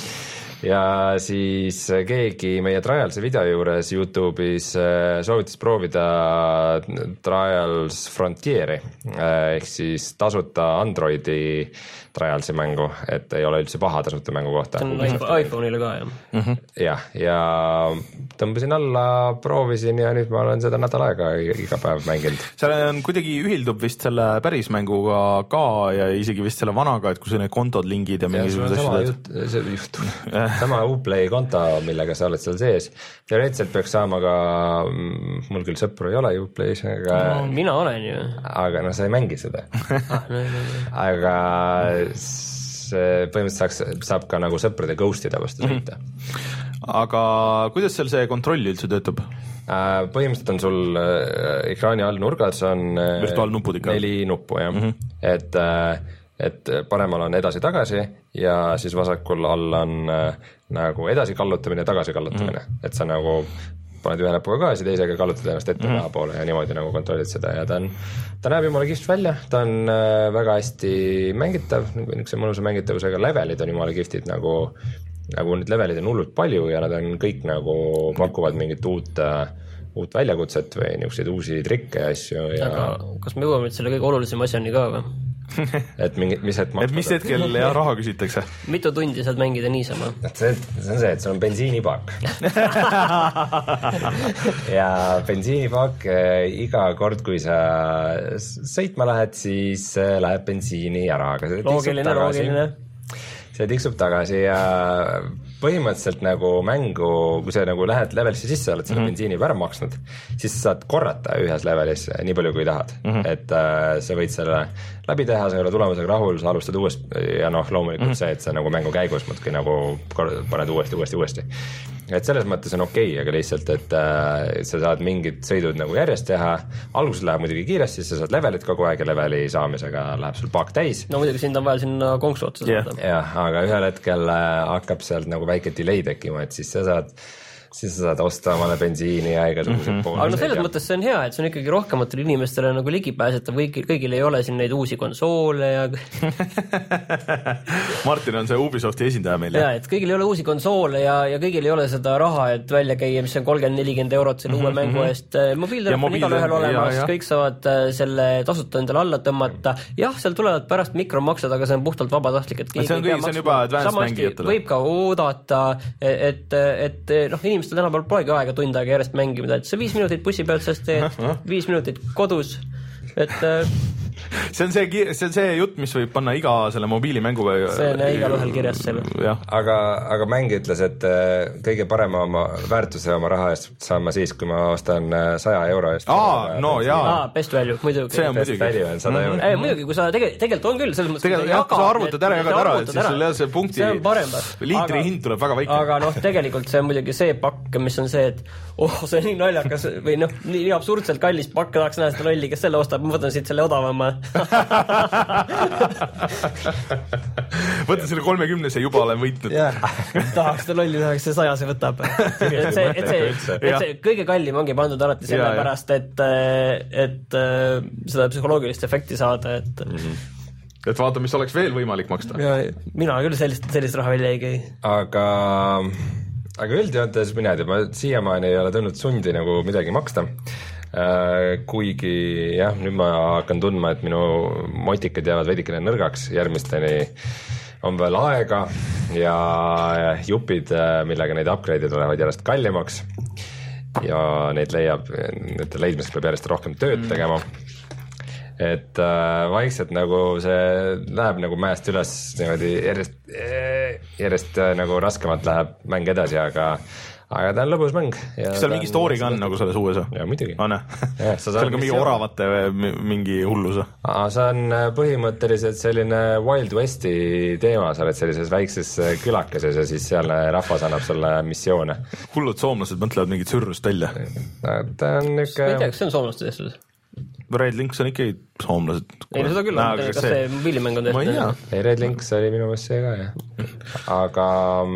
Ja siis keegi meie Trialsi video juures YouTube'is soovitas proovida Trials Frontieri ehk siis tasuta Androidi Trialsi mängu, et ei ole üldse paha tasuta mängu kohta. See on iPhone'ile ka, jah? Mm -hmm. Jah, ja tõmbasin alla, proovisin ja nüüd ma olen seda nädal aega iga päev mänginud. See on kuidagi ühildub vist selle päris mänguga ka ja isegi vist selle vanaga, et kui sa need kontod lingid ja mingisugused asjad. See juht, sama Uplay konto, millega sa oled seal sees. Teoreetiliselt peaks saama ka, mul küll sõpru ei ole Uplay's, aga no, mina olen ju. Aga no sa ei mängi seda ah, no, no, no. Aga see põhimõtteliselt saaks, saab ka nagu sõprade ghost ida vastu sõita mm. -hmm. aga kuidas seal see kontroll üldse töötab? Põhimõtteliselt on sul ekraani all nurgas on virtuaalnupud ikka. Neli nuppu, jah. Mm-hmm. Et, et paremal on edasi-tagasi ja siis vasakul all on nagu edasi kallutamine ja tagasi kallutamine. Mm-hmm. Et sa nagu paned ühe näpuga gaasi, teisega kallutad ennast ette mm-hmm. poole ja niimoodi nagu kontrollid seda ja ta on, ta näeb jumala kihvt välja, ta on väga hästi mängitav, niisuguse mõnusa mängitavusega levelid on jumala kihvtid nagu nagu need levelid on hullult palju ja nad on kõik nagu pakuvad mingit uut, uut väljakutset või niisuguseid uusi trikke ja asju ja aga kas me jõuame selle kõige olulisema asjani ka või? et mingi, mis hetk et mis hetkel ja raha küsitakse? Mitu tundi saad mängida niisama? See, see on see, et see on bensiinipaak ja bensiinipaak iga kord, kui sa sõitma lähed, siis läheb bensiini ära. Loogiline, loogiline. See tiksub tagasi ja põhimõtteliselt nagu mängu, kui sa nagu lähed levelisse sisse, oled selle mm-hmm. bensiini ära maksnud, siis saad korrata ühes levelis nii palju, kui tahad. Mm-hmm. Et äh, sa võid selle läbi teha, sa ei ole tulemusega rahul, sa alustad uuesti ja noh, loomulikult mm-hmm. see, et sa nagu mängu käigus muudki nagu paned uuesti, uuesti, uuesti. Et selles mõttes on okei, okay, aga lihtsalt, et äh, sa saad mingid sõidud nagu järjest teha, alguses läheb muidugi kiiresti, siis sa saad levelit kogu aeg ja leveli saamisega läheb sul paak täis. No muidugi sind on vaja sinna konksu otsa saada. Yeah. Jah, aga ühel hetkel äh, hakkab sealt nagu väike delay tekkima, et siis sa saad siis sa saad osta omale bensiini ja igasuguseid mm-hmm. aga no selles mõttes see on hea, et see on ikkagi rohkematele inimestele nagu ligipääsetav, kõigil, kõigil ei ole siin neid uusi konsoole ja Martin on see Ubisofti esindaja meil. Ja, et kõigil ei ole uusi konsoole ja, ja kõigil ei ole seda raha, et välja käia, mis on kolmkümmend nelikümmend eurot selle mm-hmm. uue mängu eest. Mobiiltelefon igal ühel olemas, kõik saavad selle tasuta endale alla tõmmata. Jah, seal tulevad pärast mikromaksed, aga see on puhtalt vabatahtlik, et see on, kõige, see on juba advanced mängijatele. Võib ka oodata, et, et noh, inimestel tänapäeval polegi aega tund aega järjest mängimida, et see viis minutit bussi pealt sest teed, viis minutit kodus, et see on see, see on see jutt, mis võib panna iga selle mobiilimänguga see on igal ühel kirjas selle aga, aga mäng ütles, et kõige parema oma väärtuse oma raha eest saan ma siis, kui ma ostan saja euro eest aa, no jaa aa, best value, muidugi see on best muidugi value on sada euro ei, muidugi, kui sa tegelikult, tegelikult on küll selles mõttes tegelikult, jah, kui sa arvutad ära, jagad ära, et siis sul jah see punkti see on parem liitri hind tuleb väga väike aga noh, tegelikult see on muidugi see pakk, mis on see, et oh, see on nii naljakas või noh, nii absurdselt kallis pakk, tahaks näha seda lolli, kes selle ostab, ma võtan siit selle odavama võtan selle kolmekümnese juba olen võitnud yeah. tahaks seda lolli näha, kes see saja see võtab et see, et see, et see kõige kallim ongi pandud alati selle ja, pärast, et, et seda psühholoogilist efekti saada et mm-hmm. et vaata, mis oleks veel võimalik maksta ja, mina küll sellist, sellist raha välja ei käi aga aga üldjoontes mina ei tea, ma siiamaani ei ole tulnud sundi nagu midagi maksta kuigi jah, nüüd ma hakkan tundma, et minu motikad jäävad veidikene nõrgaks, järgmisteni on veel aega ja jupid, millega neid upgrade'id tulevad järjest kallimaks ja neid leiab, nende leidmiseks peab järjest rohkem tööd tegema et äh, vaikselt nagu see läheb nagu mäest üles niimoodi järjest, järjest äh, nagu raskemalt läheb mäng edasi, aga aga ta on lõbus mäng. Kas seal mingi story ka on nagu selles uues? Jaa, muidugi. Ah, seal on ka mingi oravate mingi hullus? See on põhimõtteliselt selline Wild Westi teema, sa oled sellises väikses külakeses ja siis seal rahvas annab sulle missioone. Hullud soomlased mõtlevad mingit sürrust välja. Ta on niuke... Ma ei tea, kas see on soomlaste tehtud? Red Links on ikkagi soomlased. Ei, no seda küll on, kas see mobiilimäng on tehtud? Ei, Red Links oli minu meelest see ka, jah. Aga...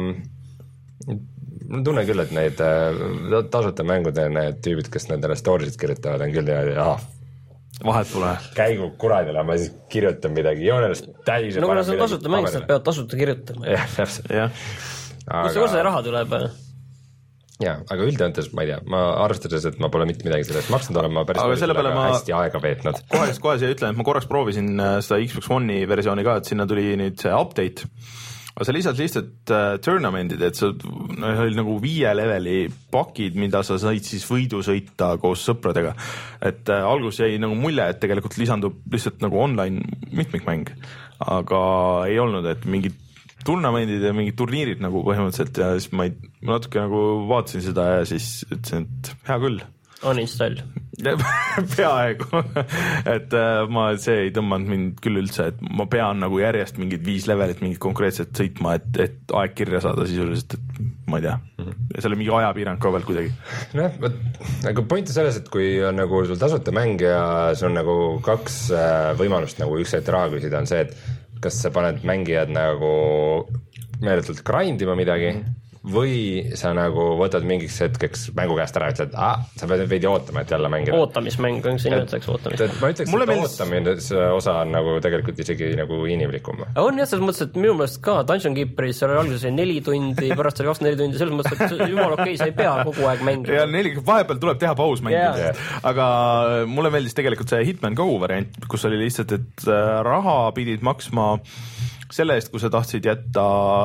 ma tunnen küll, et neid tasuta mängude need tüübid, kes nendele stories'id kirjutavad, on küll niimoodi, aha, vahet pole. Käigu kuradile, ma siis kirjutan midagi, joonelast täis. No kui nad on tasuta mäng, siis nad peavad tasuta kirjutama. Jah, täpselt. Kus see raha tuleb? Jaa, aga üldjoontes, ma ei tea, ma arvestades, et ma pole mitte midagi sellest maksnud olen, ma päris aga väga ma... hästi aega veetnud. Kohe, kohe siia ütlen, et ma korraks proovisin seda Xbox One'i versiooni ka, et sinna tuli nüüd see update. Aga sa lisad lihtsalt uh, tournamentid, et sa no, oli nagu viie leveli pakid, mida sa said siis võidu sõita koos sõpradega. Et uh, algus jäi nagu mulje, et tegelikult lisandub lihtsalt nagu online mitmikmäng. Aga ei olnud, et mingid turnamendid ja mingid turniirid nagu põhimõtteliselt ja siis ma, ei, ma natuke nagu vaatasin seda ja siis ütlesin, et hea küll. Uninstall. Peaaegu. et äh, ma see ei tõmmanud mind küll üldse, et ma pean nagu järjest mingid viis levelit mingid konkreetselt sõitma, et, et aeg kirja saada sisuliselt, et ma ei tea. selle mingi ajapiirang ka veel kuidagi. noh, nagu point on selles, et kui on nagu sul tasuta mäng ja sul on nagu kaks võimalust nagu üks hetk raha küsida, on see, et kas sa paned mängijad nagu meeletult grindima midagi või sa nagu võtad mingiks hetkeks mängu käest ära ja ütled, ah, sa pead veidi ootama, et jälle mängida. Ootamismäng on siin ütleks ootamismäng. Ma ütleks, et meeldis... ootamine osa on nagu tegelikult isegi nagu inimlikum. On jah, selles mõttes, et minu meelest ka Dungeon Keeperis seal alguses oli neli tundi, pärast oli kakskümmend neli tundi, selles mõttes, et jumal okei, sa ei pea kogu aeg mängida. Ja neli, vahepeal tuleb teha paus mängida. Yeah. Aga mulle meeldis tegelikult see Hitman Go variant, kus oli lihtsalt, et raha pidid maksma selle eest, kui sa tahtsid jätta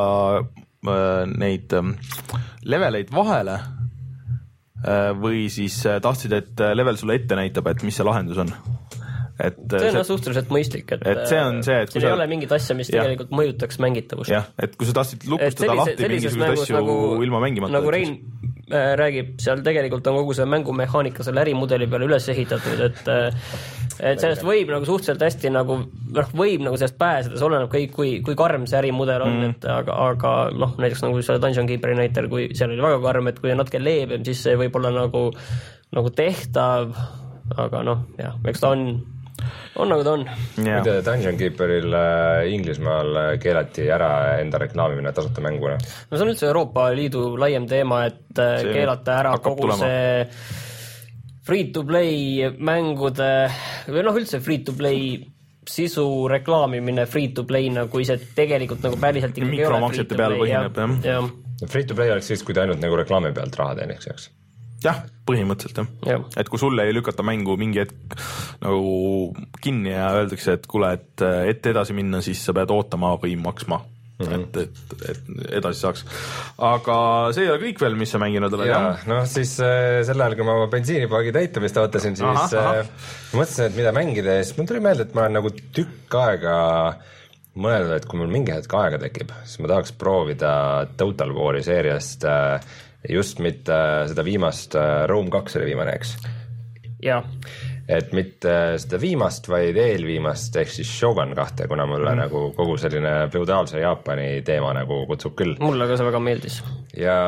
neid leveleid vahele või siis tahtsid, et level sulle ette näitab, et mis see lahendus on. Et see on see, suhteliselt mõistlik, et, et see on see, et siin ei sa... ole mingit asja, mis jah. tegelikult mõjutaks mängitavust. Jah, et kui sa tahtsid lukustada sellise, lahti mingisugust asju nagu, ilma mängimata. Nagu Rein äh, räägib, seal tegelikult on kogu see mängumehaanika selle ärimudeli peale üles ehitatud, et et sellest võib nagu suhteliselt hästi nagu, noh, võib nagu sellest pääseda, see oleneb kõik, kui, kui karm see ärimudel on, mm. et aga, aga noh, näiteks nagu selle Dungeon Keeperi näitel, kui seal oli väga karm, et kui on natuke leebem, siis see võib olla nagu, nagu tehtav, aga noh, jah, eks ta on on nagu ta on. Yeah. Muide, Dungeon Keeperil äh, Inglismaal keelati ära enda reklaamimine tasuta mänguna. No see on üldse Euroopa Liidu laiem teema, et äh, keelata ära kogu tulema. See free-to-play mängude või noh, üldse free-to-play sisu reklaamimine free-to-playna, kui see tegelikult nagu päriselt ikkagi ei ole mikromaksete peale põhineb, jah. Ja. Free-to-play oleks siis, kui ta ainult nagu reklaami pealt raha teeniks, eks? Jah, põhimõtteliselt jah ja. Et kui sulle ei lükata mängu mingi hetk nagu kinni ja öeldakse, et kuule, et ette edasi minna, siis sa pead ootama või maksma, mm-hmm. et, et, et edasi saaks. Aga see ei ole kõik veel, mis sa mänginud oled. Ja, noh, siis äh, sel ajal, kui ma oma bensiinipaagi täitumist ootasin, siis aha, aha. Äh, mõtlesin, et mida mängida ja siis mul tuli meelde, et ma olen nagu tükk aega mõelnud, et kui mul mingi hetk aega tekib, siis ma tahaks proovida Total War'i seeriast äh, just mitte seda viimast, Rome kaks oli viimane, eks? Jah. Et mitte seda viimast, vaid eelviimast, ehk siis Shogun kahte, kuna mulle mm. nagu kogu selline feudaalse Jaapani teema nagu kutsub küll. Mulle ka see väga meeldis. Ja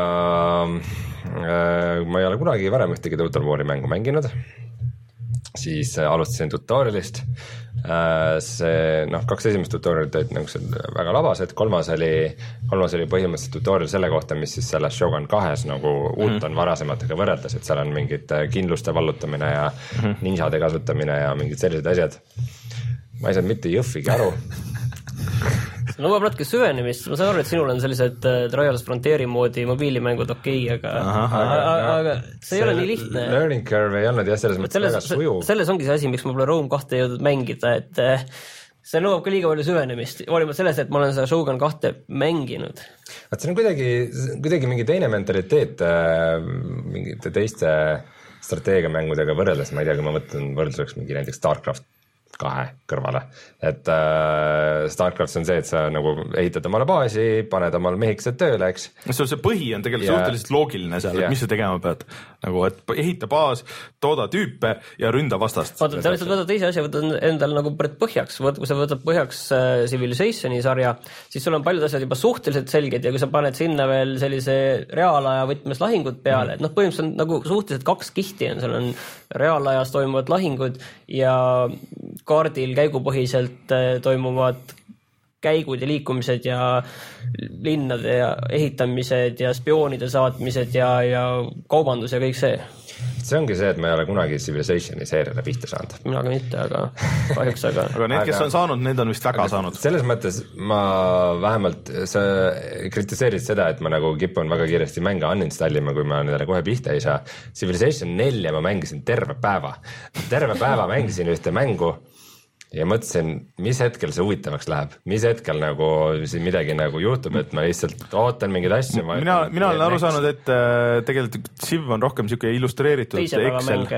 äh, ma ei ole kunagi varem ühtegi Total War'i mängu mänginud, siis äh, alustasin tutorialist. Äh, see, noh, kaks esimest tutorialit olid nagu väga labased, kolmas oli, kolmas oli põhimõtteliselt tutorial selle kohta, mis siis selles Shogun kahes nagu uut on varasematega võrreldes, et seal on mingid kindluste vallutamine ja ninjade kasutamine ja mingid sellised asjad. Ma ei saanud mitte jõhvigi aru. See nõuab natuke süvenemist, ma saan aru, et sinul on sellised uh, Trials Frontieri moodi mobiilimängud okei, okay, aga, aha, aga, aga, aga see, see ei ole nii lihtne. Learning curve ei olnud jah, selles mõttes väga sujuv. Selles ongi see asi, miks ma pole Rome kahte jõudnud mängida, et uh, see nõuab ka liiga palju süvenemist, hoolimata sellest, et ma olen seda Shogun kahte mänginud. Vaat see on kuidagi, kuidagi mingi teine mentaliteet uh, mingite teiste strateegiamängudega võrreldes, ma ei tea, kui ma võtan võrdluseks mingi näiteks StarCraft kahe kõrvale, et äh, StarCraft on see, et sa nagu ehitad omale baasi, paned omal mehikesed tööle, eks. See, see põhi on tegelikult ja, suhteliselt loogiline seal, et mis sa tegema pead, nagu et ehita baas, tooda tüüpe ja ründa vastast. Vaata, ta lihtsalt võtad teise asja, võtad endal nagu põhjaks, kui sa võtad põhjaks Civilizationi sarja, siis sul on paljud asjad juba suhteliselt selged ja kui sa paned sinna veel sellise reaalaja võtmes lahingud peale, et noh, põhimõtteliselt on nagu suhteliselt kaks kihti on, seal on reaalajas toimuvad lahingud ja kaardil käigupõhiselt toimuvad käigud ja liikumised ja linnade ja ehitamised ja spioonide saatmised ja, ja kaubandus ja kõik see. See ongi see, et ma ei ole kunagi Civilizationi seeriale pihta saanud. Mina ka mitte, aga kahjuks aga... aga need, kes on saanud, need on vist väga aga saanud. Selles mõttes ma vähemalt, sa kritiseerid seda, et ma nagu kipun väga kiiresti mänge uninstallima, kui ma nendele kohe pihta ei saa. Civilization nelja ma mängisin terve päeva. Terve päeva mängisin ühte mängu ja mõtlesin, mis hetkel see huvitavaks läheb, mis hetkel nagu siin midagi nagu juhtub, et ma lihtsalt ootan mingeid asju. Mina, mina olen aru saanud, et äh, tegelikult Civ on rohkem siuke illustreeritud Excel,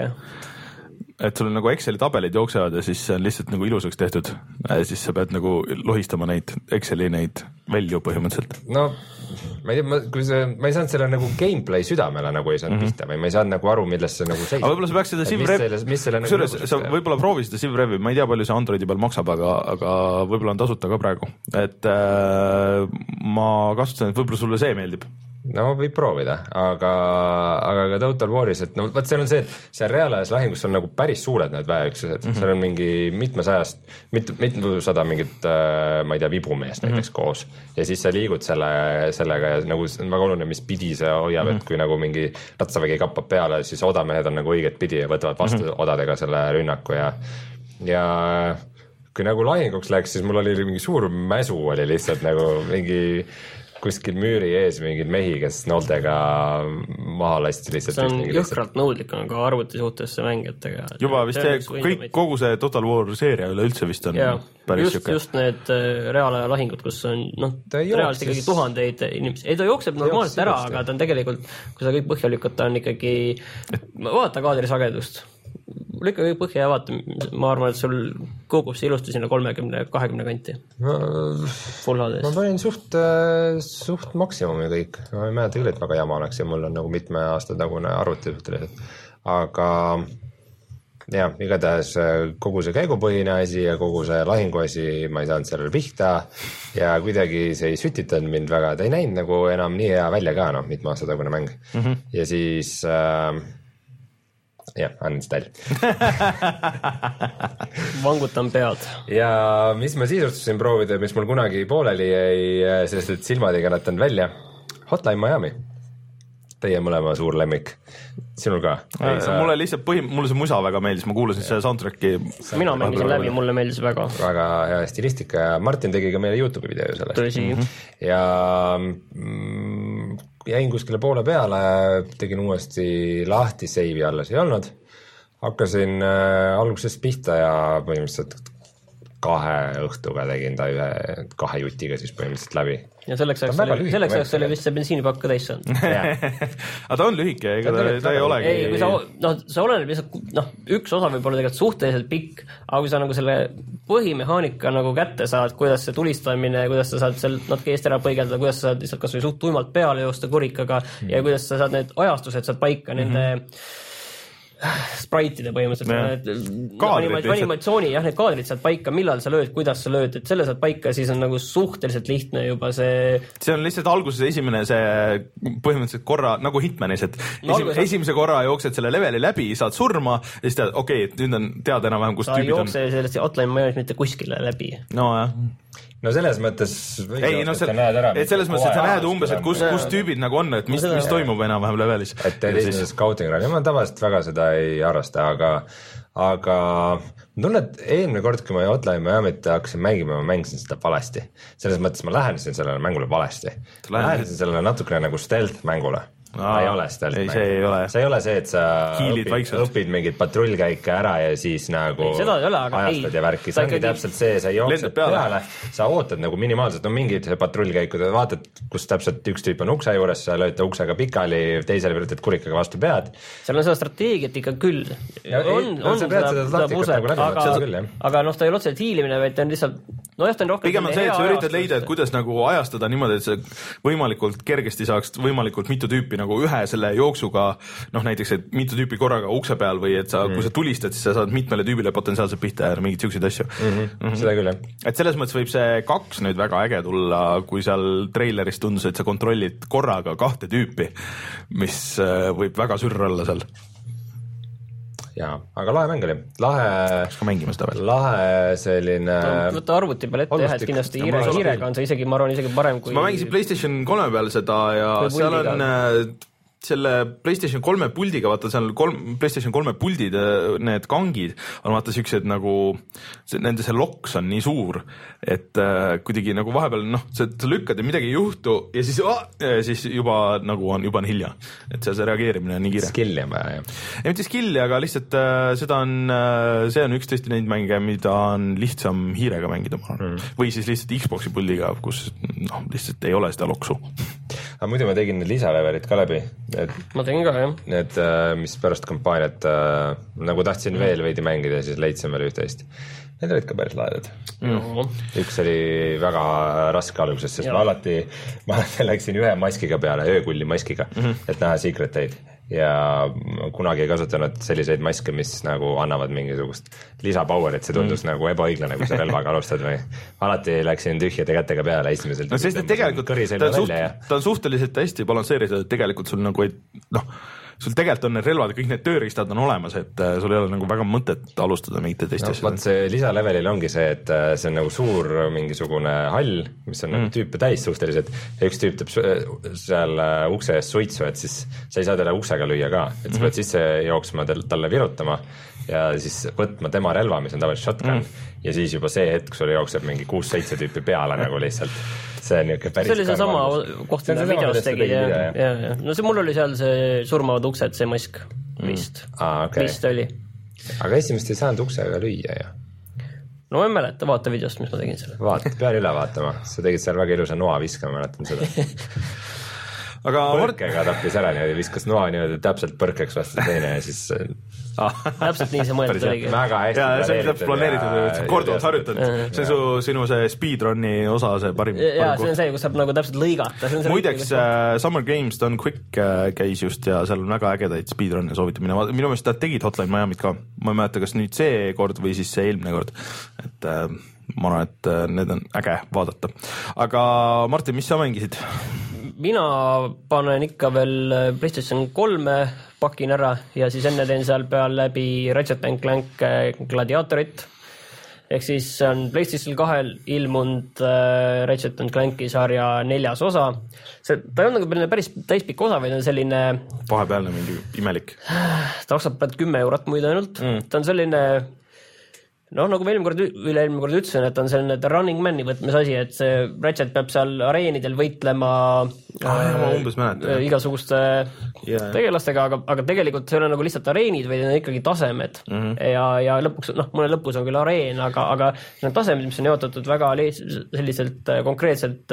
et sul on nagu Exceli tabelid jooksevad ja siis see on lihtsalt nagu ilusaks tehtud ja siis sa pead nagu lohistama neid Exceli neid välju põhimõtteliselt. No ma ei tea, ma, kui see, ma ei saanud selle nagu gameplay südamele nagu ei saanud mm -hmm. pihta või ma ei saanud nagu aru, milles see nagu seisab. Aga võib-olla sa peaks seda Civ Rev, kusjuures sa võib-olla proovi seda Civ Revi, ma ei tea, palju see Androidi peal maksab, aga, aga võib-olla on tasuta ka praegu, et äh, ma kasutasin, et võib-olla sulle see meeldib. no võib proovida, aga, aga ka Total Waris, et no vaat seal on see, et seal reaalajas lahingus on nagu päris suured need väeüksused, mm -hmm. seal on mingi mitmesajast, mit, mitmesada mingit, ma ei tea, vibumeest näiteks mm -hmm. koos ja siis sa liigud selle, sellega ja nagu see on väga oluline, mis pidi see hoiab mm, -hmm. et kui nagu mingi ratsavägi kappab peale, siis odamehed on nagu õiget pidi ja võtavad vastu mm -hmm. odadega selle rünnaku ja, ja kui nagu lahinguks läks, siis mul oli mingi suur mäsu oli lihtsalt nagu mingi kuskil müüri ees mingid mehi, kes nooltega maha lasti lihtsalt. See on jõhkralt nõudlik on ka arvuti suhtesse mängijatega. Juba vist see, kõik, kogu see Total War seeria üle üldse vist on ja, päris just, jõke. Just need reaalaja lahingud, kus on noh, reaalselt ikkagi tuhandeid inimesi. Ei, ta jookseb normaalselt ära, aga ta on tegelikult, kui sa kõik põhja lükata, on ikkagi vaata kaadrisagedust. Lükka kõik põhja ja vaata, ma arvan, et sul kogub see ilusti sinna kolmekümne kahekümne kanti. Ma, ma panin suht, suht maksimumi kõik. Ma ei mäleta küll, et väga jama oleks ja mul on nagu mitme aasta tagune arvuti suhteliselt. Aga jah, igatahes kogu see käigupõhine asi ja kogu see lahinguasi ma ei saanud sellele pihta ja kuidagi see ei sütitanud mind väga. Ta ei näinud nagu enam nii hea välja ka, noh, mitme aasta tagune mäng. Mm -hmm. Ja siis... Äh, jah, uninstall. Vangutan pead. Ja mis ma siis otsustasin proovida, mis mul kunagi pooleli jäi, sest et silmad ei kannatanud välja. Hotline Miami. Teie mõlema suur lemmik. Sinul ka? Sa... Mulle lihtsalt põhim... Mulle see musa väga meeldis, ma kuulasin selle soundtracki. Mina mängisin läbi, mulle meeldis väga. Väga hea stilistika ja Martin tegi ka meile YouTube video sellest. Tõsi. Mm -hmm. Ja... Mm, jäin kuskile poole peale, tegin uuesti lahti, seivi alles ei olnud. Hakkasin äh, algusest pihta ja põhimõtteliselt kahe õhtuga tegin ta ühe, kahe jutiga siis põhimõtteliselt läbi. Ja selleks ajaks oli, selleks ajaks oli vist see bensiinipakk ka täis saanud. Aga ta on lühike, ega ta, ta, ta ei olegi. Ei, kui sa, noh, sa oleneb lihtsalt, noh, üks osa võib olla tegelikult suhteliselt pikk, aga kui sa nagu selle põhimehaanika nagu kätte saad, kuidas see tulistamine, kuidas sa saad seal natuke eest ära põigeldada, kuidas sa saad lihtsalt kas või suht tuimalt peale joosta kurikaga mm. ja kuidas sa saad need ajastused saad paika mm -hmm. nende spraitide põhimõtteliselt no, animatsiooni, jah, need kaadrid saad paika, millal sa lööd, kuidas sa lööd, et selle saad paika, siis on nagu suhteliselt lihtne juba see see on lihtsalt alguses esimene see põhimõtteliselt korra, nagu Hitmanis, et no, esim, esimese korra jooksed selle leveli läbi, saad surma ja siis tead, okei okay,, nüüd on teada enam-vähem, kus tüübid on. Sa ei jookse sellest Hotline Miami's mitte kuskile läbi. No jah. No selles mõttes ei, no see, et selles mõttes, et sa näed umbes, et kus, kus tüübid nagu on, et mis, mis toimub enam-vähem levelis. Et teed esimene scouting run ja ma tavaliselt väga seda ei arvesta, aga aga ma tunnen, et eelmine kord, kui ma Hotline Miami't hakkasin mängima, ma mängisin seda valesti. Selles mõttes ma lähenesin sellele mängule valesti. Lähenesin sellele natukene nagu stealth mängule. Aa, ei ole stealth ei, see ei ole. See ei ole see, et sa õpid, õpid mingid patrullkäike ära ja siis nagu ei, seda ei ole, aga ajastad ei, ja värki. See ongi ikkagi... täpselt see, sa jooksed peale. peale, sa ootad nagu minimaalselt, no mingid patrullkäikud, vaatad, kus täpselt üks tüüp on ukse juures, sa lööd uksega pikali, teisele võtad kurikaga vastu pead. Seal on seda strateegiat ikka küll. Ja, on, ei, on seda, seda, seda puset, nagu aga, aga, küll, aga noh, ta ei ole otseselt hiilimine, vaid ta on lihtsalt no jah, ta on rohkem pigem on see, et sa üritad leida, et kuidas nagu ajastada niimoodi, et see võimalikult kergesti saaks võimalikult mitu tüüpi nagu ühe selle jooksuga, noh näiteks, et mitu tüüpi korraga ukse peal või et sa mm., kui sa tulistad, siis sa saad mitmele tüübile potentsiaalselt pihta ja mingeid siukseid asju. Mm -hmm. Mm -hmm. Seda küll, jah. Et selles mõttes võib see kaks nüüd väga äge tulla, kui seal traileris tundus, et sa kontrollid korraga kahte tüüpi, mis võib väga sürr olla seal. Jaa, aga lahe mäng oli. Lahe, lahe selline... No, võtta arvuti peal ette, jah, et kindlasti hiire, hiirega on see isegi, ma arvan, isegi parem kui... Ma mängisin PlayStation kolme peal seda ja seal on... selle PlayStation kolme puldiga, vaata seal kolm, PlayStation kolme puldid, need kangid on vaata siuksed nagu, nende see loks on nii suur, et äh, kuidagi nagu vahepeal, noh, sa lükkad ja midagi ei juhtu ja siis, oh, ja siis juba nagu on, juba on hilja. Et seal see reageerimine on nii kiire. Skilli on vaja, jah. Ei mitte skilli, aga lihtsalt äh, seda on, äh, see on üks tõesti neid mänge, mida on lihtsam hiirega mängida, ma arvan. Mm. Või siis lihtsalt Xboxi puldiga, kus noh, lihtsalt ei ole seda loksu. Aga muidu ma tegin need lisalevelid ka läbi. Et, ma tegin ka, jah. Need, mis pärast kampaaniat äh, nagu tahtsin mm. veel veidi mängida ja siis leidsin veel üht-teist. Need olid ka päris laedad. Mm. Üks oli väga raske alguses, sest ja. ma alati, ma alati läksin ühe maskiga peale, öökulli maskiga, mm -hmm. et näha secret teid. ja kunagi ei kasutanud selliseid maske, mis nagu annavad mingisugust lisapowerit, see tundus mm. nagu ebaõiglane, kui sa relvaga alustad või alati läksin tühjade kätega peale esimesel no sest et tegelikult ta on, suht, ja... ta on suhteliselt hästi balansseeritud, et tegelikult sul nagu ei noh, sul tegelikult on need relvad, kõik need tööriistad on olemas, et sul ei ole nagu väga mõtet alustada mingite teiste asjadega. No, see lisalevelil ongi see, et see on nagu suur mingisugune hall, mis on mm. nagu tüüpe täis suhteliselt ja üks tüüp teeb seal ukse ees suitsu, et siis sa ei saa talle uksega lüüa ka, et sa mm-hmm. pead sisse jooksma talle virutama ja siis võtma tema relva, mis on tavaliselt shotgun mm. ja siis juba see hetk sulle jookseb mingi kuus-seitse tüüpi peale nagu lihtsalt. See on niisugune päris see oli see sama koht, mida videos tegi ja, ja, ja, ja. No see mul oli seal see surmavad uksed, see mask vist mm. ah, okay. vist oli. Aga esimest ei saanud uksega lüüa ja no ma ei mäleta, vaata videost, mis ma tegin selle. Vaata, pean üle vaatama, sa tegid seal väga ilusa noa viska, ma mäletan seda. Aga põrkega tappis ära niimoodi, viskas noa niimoodi täpselt põrkeks vastu teine ja siis ah, täpselt nii see mõeldud oligi. Väga hästi ja, planeeritud. planeeritud, korduvalt harjutanud. See on su, sinu see speedrunni osa, see parim. Ja see on see, kus saab nagu täpselt lõigata. Muideks uh, Summer Games Done Quick uh, käis just ja seal on väga ägedaid speedrunne soovitamine. Minu meelest ta tegid Hotline Miami't ka. Ma ei mäleta, kas nüüd see kord või siis see eelmine kord. Et uh, ma arvan, et uh, need on äge vaadata. Aga Martin, mis sa mängisid? Mina panen ikka veel PlayStation kolme pakin ära ja siis enne teen seal peal läbi Ratchet and Clank Gladiatorit. Ehk siis on PlayStation kahel ilmunud äh, Ratchet and Clanki sarja neljas osa. See, ta ei olnud nagu päris täispikk osa, vaid on selline... Vahepealne mingi imelik. Ta maksab praegu kümme eurot muide ainult. Mm. Ta on selline... noh, nagu ma eelmine kord, üle eelmine kord ütlesin, et on selline running man'i võtmes asi, et see Ratchet peab seal areenidel võitlema ah, äh, äh, igasuguste yeah. tegelastega, aga, aga tegelikult see ei ole nagu lihtsalt areenid, vaid on ikkagi tasemed mm-hmm. ja, ja lõpuks, noh, mõne lõpus on küll areen, aga, aga need tasemed, mis on jaotatud väga selliselt konkreetselt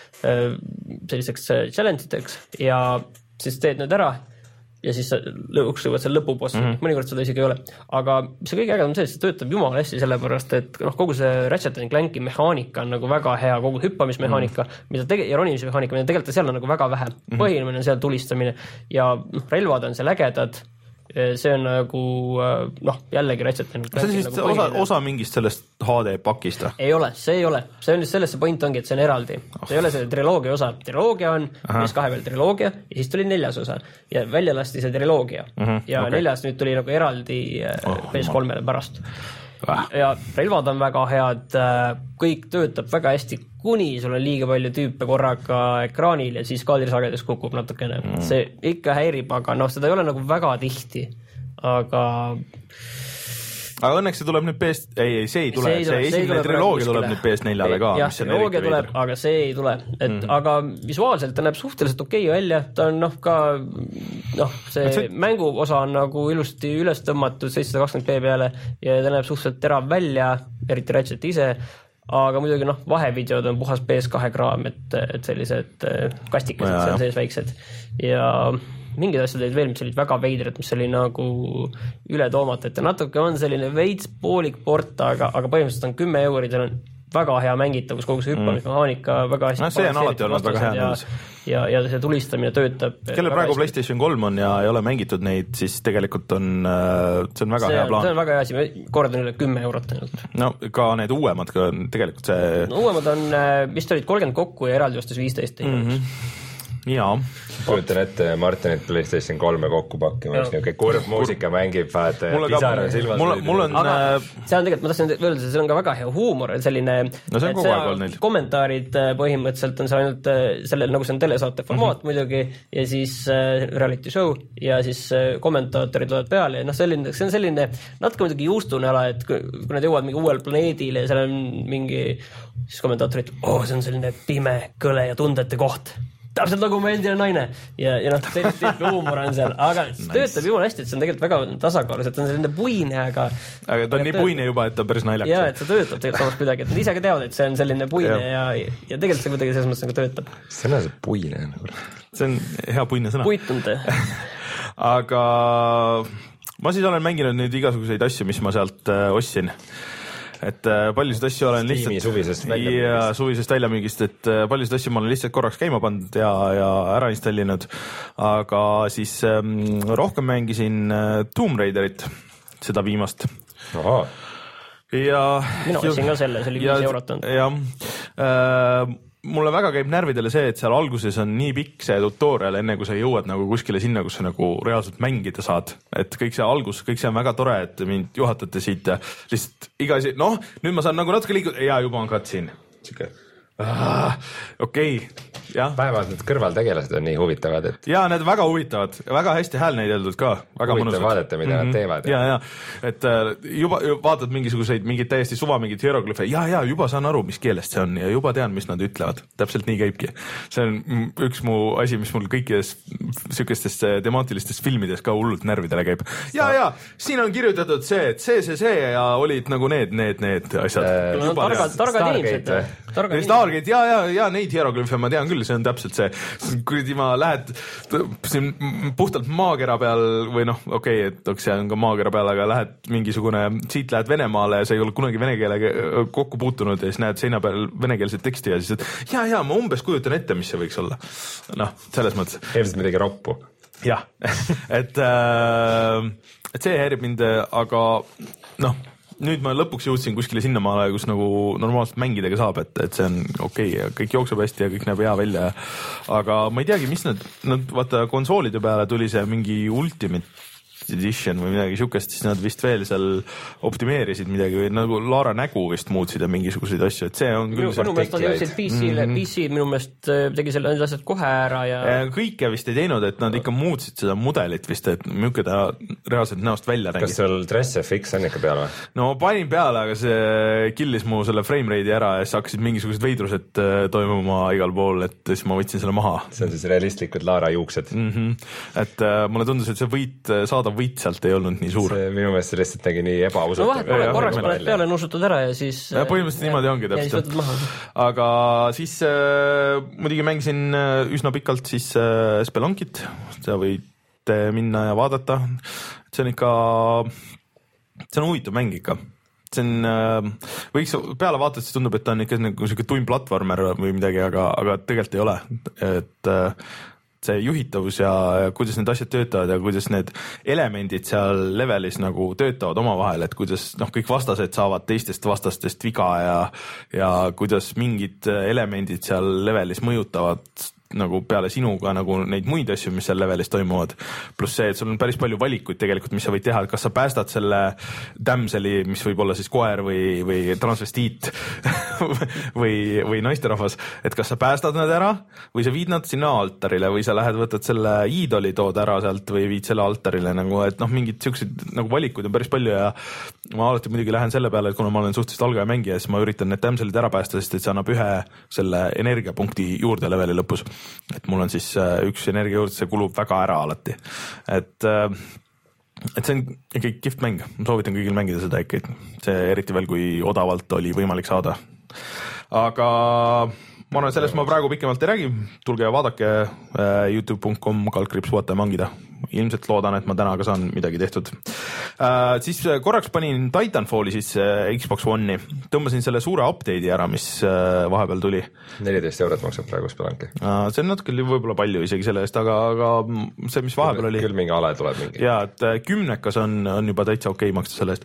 selliseks challenge'iteks ja siis teed need ära ja siis lõpuks võivad seal lõpuboss, mm-hmm. mõnikord seda isegi ei ole. Aga see kõige ägedam see, et see töötab jumala hästi sellepärast, et noh, kogu see Ratchet and Clanki mehaanika on nagu väga hea, kogu hüppamismehaanika mm-hmm. mida tege- ja ronimismehaanika, mida tegelikult seal on nagu väga vähe. Mm-hmm. Põhiline on seal tulistamine ja relvad on seal ägedad. See on nagu, noh, jällegi Ratchet and Clanki. See on siis nagu osa, osa mingist sellest H D pakist? Ei ole, see ei ole. See on just sellest see point ongi, et see on eraldi. See ei ole see triloogia osa. Triloogia on, mis kahe peal triloogia ja siis tuli neljas osa. Ja välja lasti see triloogia. Mm-hmm. Ja okay. neljas nüüd tuli nagu eraldi oh, P S kolmele pärast. Väh. Ja relvad on väga head, kõik töötab väga hästi, kuni sul on liiga palju tüüpe korraga ekraanil ja siis kaadrisagedus kukub natukene. Mm. See ikka häirib, aga noh, seda ei ole nagu väga tihti. Aga... Aga õnneks see tuleb nüüd P S... Ei, ei, see ei tule. See, see, see esimene triloogia tuleb nüüd P S neljale ka. Jah, triloogia tuleb, aga see ei tule. Et, mm-hmm. Aga visuaalselt ta näeb suhteliselt okei välja. Ta on noh ka... noh, see, see mängu osa on nagu ilusti üles tõmmatud seitsesada kakskümmend p peale ja ta näeb suhteliselt terav välja, eriti Ratchet ise. Aga muidugi noh, vahevideod on puhas P S kahe kraam, et, et sellised kastikesed no, seal sees väiksed. Ja... mingid asjad olid veel, mis olid väga veidred, mis oli nagu üle toomata, et natuke on selline veits poolik port, aga, aga põhimõtteliselt on kümme eurid, seal on väga hea mängitavus, kogu see hüppamismehaanika mm. väga hästi. No, see on alati olnud väga hea. Ja, ja, ja see tulistamine töötab. Kelle praegu hästi. PlayStation kolm on ja ei ole mängitud neid, siis tegelikult on, see on väga see, hea plaan. See on väga hea asi, kordan üle kümme eurot ainult. No ka need uuemad, tegelikult see... No, uuemad on, vist olid kolmkümmend kokku ja eraldi ostes viisteist. Mm-hmm. Jaa. Kujutan ette Martinit PlayStation kolme kokku pakkima, mis niisugune kurb muusika mängib, vaat pisar on silmas. Mul, mul on... Aga see on tegelikult, ma tahtsin öelda, see on ka väga hea huumor, selline... No see on kogu aeg olnud. Kommentaarid põhimõtteliselt on see ainult sellel, nagu see on telesaate formaat mm-hmm. muidugi, ja siis äh, reality show, ja siis äh, kommentaatorid loevad peale, ja noh, selline, see on selline natuke muidugi juustunala, et kui, kui nad jõuavad mingi uuel planeedile ja seal on mingi siis kommentaatorid, oh, see on selline pime, kõle ja tundete koht. Täpselt nagu me endine naine ja, ja noh, sellist tüüpi huumor on seal, aga nice. Töötab jumala hästi, et see on tegelikult väga tasakaalus, et on selline puine, aga aga ta on nii puine juba, et ta on päris naljakas. Jaa, et see töötab tegelikult samas kuidagi, et nad ise ka teavad, et see on selline puine ja, ja, ja tegelikult see kuidagi selles mõttes nagu töötab. Sõna see puine see on hea puine sõna. Puitunde. Aga ma siis olen mänginud nüüd igasuguseid asju, mis ma sealt äh, ostsin. et paljusid asju olen Steam'i lihtsalt suvisest väljamüügist. ja suvisest väljamüügist, et paljusid asju ma olen lihtsalt korraks käima pannud ja, ja ära installinud, aga siis ähm, rohkem mängisin Tomb Raiderit, seda viimast. Ohaa. Ja mina võtsin ka selle, see oli viis eurot on. Jah, äh, mulle väga käib närvidele see, et seal alguses on nii pikk see tutorial, enne kui sa jõuad nagu kuskile sinna, kus sa nagu reaalselt mängida saad. Et kõik see algus, kõik see on väga tore, et mind juhatate siit ja lihtsalt iga asi, noh, nüüd ma saan nagu natuke liikuda, ja juba on cutscene. Siuke, ah, okei, okay. jah. Vähemalt need kõrvaltegelased on nii huvitavad, et... Ja need väga huvitavad, väga hästi hääl näideldud ka. Väga huvitav vaadata, mida mm-hmm. nad teevad. Ja, ja, et juba, juba vaatad mingisuguseid, mingid täiesti suva, mingid hieroglüfe, ja, ja juba saan aru, mis keelest see on ja juba tean, mis nad ütlevad. Täpselt nii käibki. See on üks mu asi, mis mul kõikides sükestes temaatilistest filmides ka hullult närvidele käib. Ja, ja, siin on kirjutatud see, et see, see, see ja olid nagu need, need, need asjad. No, targad, targad inimesed. Stargate, ja, ja, ja neid hieroglüfe ma tean küll, see on täpselt see, kui ma lähed siin puhtalt maakera peal või noh, okei okay,, et see on ka maakera peal, aga lähed mingisugune, siit lähed Venemaale ja sa ei ole kunagi vene keelega kokku puutunud ja siis näed seina peal venekeelset teksti ja siis, et ja, ja, ma umbes kujutan ette, mis see võiks olla. Noh, selles mõttes. Ilmselt midagi roppu. Jah, et, äh, et see häirib mind, aga noh, nüüd ma lõpuks jõudsin kuskile sinnamaale, kus nagu normaalselt mängidega saab, et, et see on okei okay, kõik jookseb hästi ja kõik näeb hea välja. Aga ma ei teagi, mis nad, nad vaata konsoolide peale tuli see mingi Ultimate Edition või midagi siukest, siis nad vist veel seal optimeerisid midagi või nagu Laara nägu vist muutsid ja mingisuguseid asju, et see on küll... Minu meelest nad jõudsid P C-le, mm -hmm. P C minu meelest tegi selle asjad kohe ära ja... Kõike vist ei teinud, et nad ikka muutsid seda mudelit vist, et milline ta reaalselt näost välja nägi. Kas sul Dress F X on ikka peale? No panin peale, aga see killis mu selle frame rate'i ära ja siis hakkasid mingisugused veidrused toimuma igal pool, et siis ma võtsin selle maha. See on siis realistlikud Laara juuksed. Mm -hmm. Et uh, mulle tundus, et see võit, saadav võit sealt ei olnud nii suur. See minu meelest lihtsalt nägi nii ebausutav. No vahet pole, korraks paned peale, nusutad ära ja siis... Ja põhimõtteliselt niimoodi ongi täpselt. Aga siis äh, muidugi mängisin üsna pikalt siis äh, Spelunkit, seda võite minna ja vaadata. See on ikka, see on huvitav mäng ikka. See on, äh, võiks peale vaatad, siis tundub, et ta on ikka nagu selline tuim platvormer või midagi, aga, aga tegelikult ei ole. Et äh, see juhitavus ja kuidas need asjad töötavad ja kuidas need elemendid seal levelis nagu töötavad omavahel, et kuidas noh, kõik vastased saavad teistest vastastest viga ja, ja kuidas mingid elemendid seal levelis mõjutavad nagu peale sinuga nagu neid muid asju, mis seal levelis toimuvad. Pluss see, et sul on päris palju valikuid tegelikult, mis sa võid teha, et kas sa päästad selle damseli, mis võib olla siis koer või, või transvestiit või, või naisterahvas, et kas sa päästad nad ära või sa viid nad sinna altarile või sa lähed, võtad selle iidoli, tood ära sealt või viid selle altarile nagu, et noh, mingid siuksed nagu valikuid on päris palju ja ma alati muidugi lähen selle peale, et kuna ma olen suhteliselt algaja mängija, siis ma üritan need damselid ära päästa, sest et see annab ühe selle energiapunkti juurde leveli lõpus. Et mul on siis üks energia juurde, see kulub väga ära alati. Et, et see on ikka kihvt mäng. Ma soovitan kõigil mängida seda ikka. See eriti veel, kui odavalt oli võimalik saada. Aga ma arvan, sellest ma praegu pikemalt ei räägi. Tulge ja vaadake youtube dot com kaldkriips vaata ja mangida. Ilmselt loodan, et ma täna ka saan midagi tehtud. Uh, siis korraks panin Titanfalli siis uh, Xbox One'i. Tõmbasin selle suure update'i ära, mis uh, vahepeal tuli. neliteist eurot maksab praegu Spelunki. Uh, see on natuke võib-olla palju isegi selle eest, aga, aga see, mis vahepeal oli... Küll mingi ale tuleb mingi. Ja, et uh, kümnekas on, on juba täitsa okei maksta selle eest.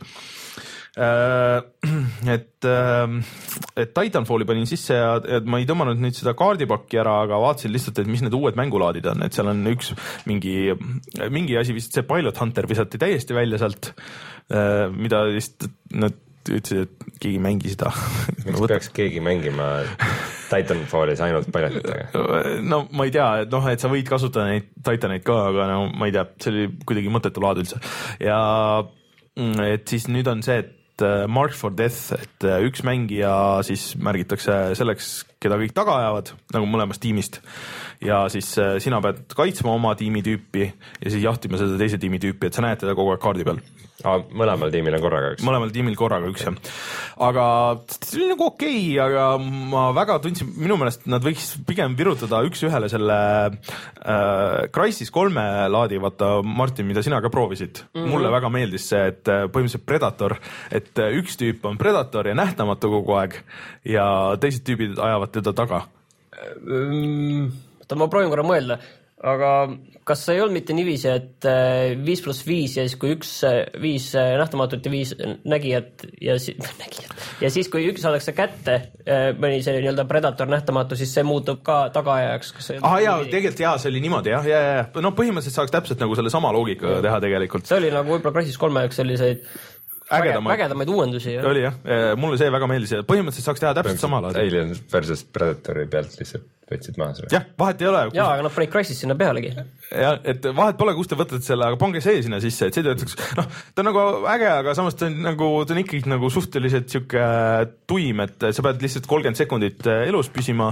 Uh, et, uh, et Titanfalli panin sisse ja et ma ei tõmmanud nüüd seda kaardipakki ära, aga vaatasin lihtsalt, et mis need uued mängulaadid on, et seal on üks mingi, mingi asi vist, see Pilot Hunter visati täiesti välja sealt, uh, mida vist nad ütlesid, et keegi mängi seda. Miks no, peaks keegi mängima Titanfallis ainult Pilotitega? No ma ei tea, et noh, et sa võid kasutada neid Titaneid ka, aga no ma ei tea, see oli kuidagi mõttetu laad üldse ja et siis nüüd on see, et Mark for Death, et üks mängija siis märgitakse selleks, keda kõik taga ajavad, nagu mõlemast tiimist ja siis sina pead kaitsma oma tiimi tüüpi ja siis jahtima seda teise tiimi tüüpi, et sa näed teda kogu aeg kaardi peal. Ah, mõlemal tiimil on korraga üks. Mõlemal tiimil korraga üks, jah. Aga see oli nagu okei, aga ma väga tundsin, minu meelest nad võiks pigem virutada üks ühele selle äh, Crysis kolme laadi, vaata Martin, mida sina ka proovisid. Mm-hmm. Mulle väga meeldis see, et põhimõtteliselt Predator, et et üks tüüp on Predator ja nähtamatu kogu aeg ja teised tüübid ajavad teda taga. Ma proovin korra mõelda, aga kas see ei olnud mitte niiviisi, et viis pluss viis ja siis kui üks viis nähtamatut ja viis nägijat ja, si- nägijat. ja siis kui üks saadakse kätte mõni see nii-öelda Predator nähtamatu, siis see muutub ka tagaajaks. Ah jaa, tegelikult jaa, see oli niimoodi jah, ja, ja, ja. No põhimõtteliselt saaks täpselt nagu selle sama loogika teha tegelikult. See oli nagu võib-olla Crysis kolme üks selliseid ägedamaid, ägedamaid uuendusi. Ja. Oli jah, mulle see väga meeldis ja põhimõtteliselt saaks teha täpselt sama laadi. Alien versus Predatori pealt lihtsalt võtsid maas või? Jah, vahet ei ole. Kus... Jaa, aga noh, panid Crysis sinna pealegi. Ja, et vahet pole, kus te võtate selle, aga pange see sinna sisse, et see töötaks, noh, ta on nagu äge, aga samas ta on nagu, ta on ikkagi nagu suhteliselt siuke tuim, et sa pead lihtsalt kolmkümmend sekundit elus püsima.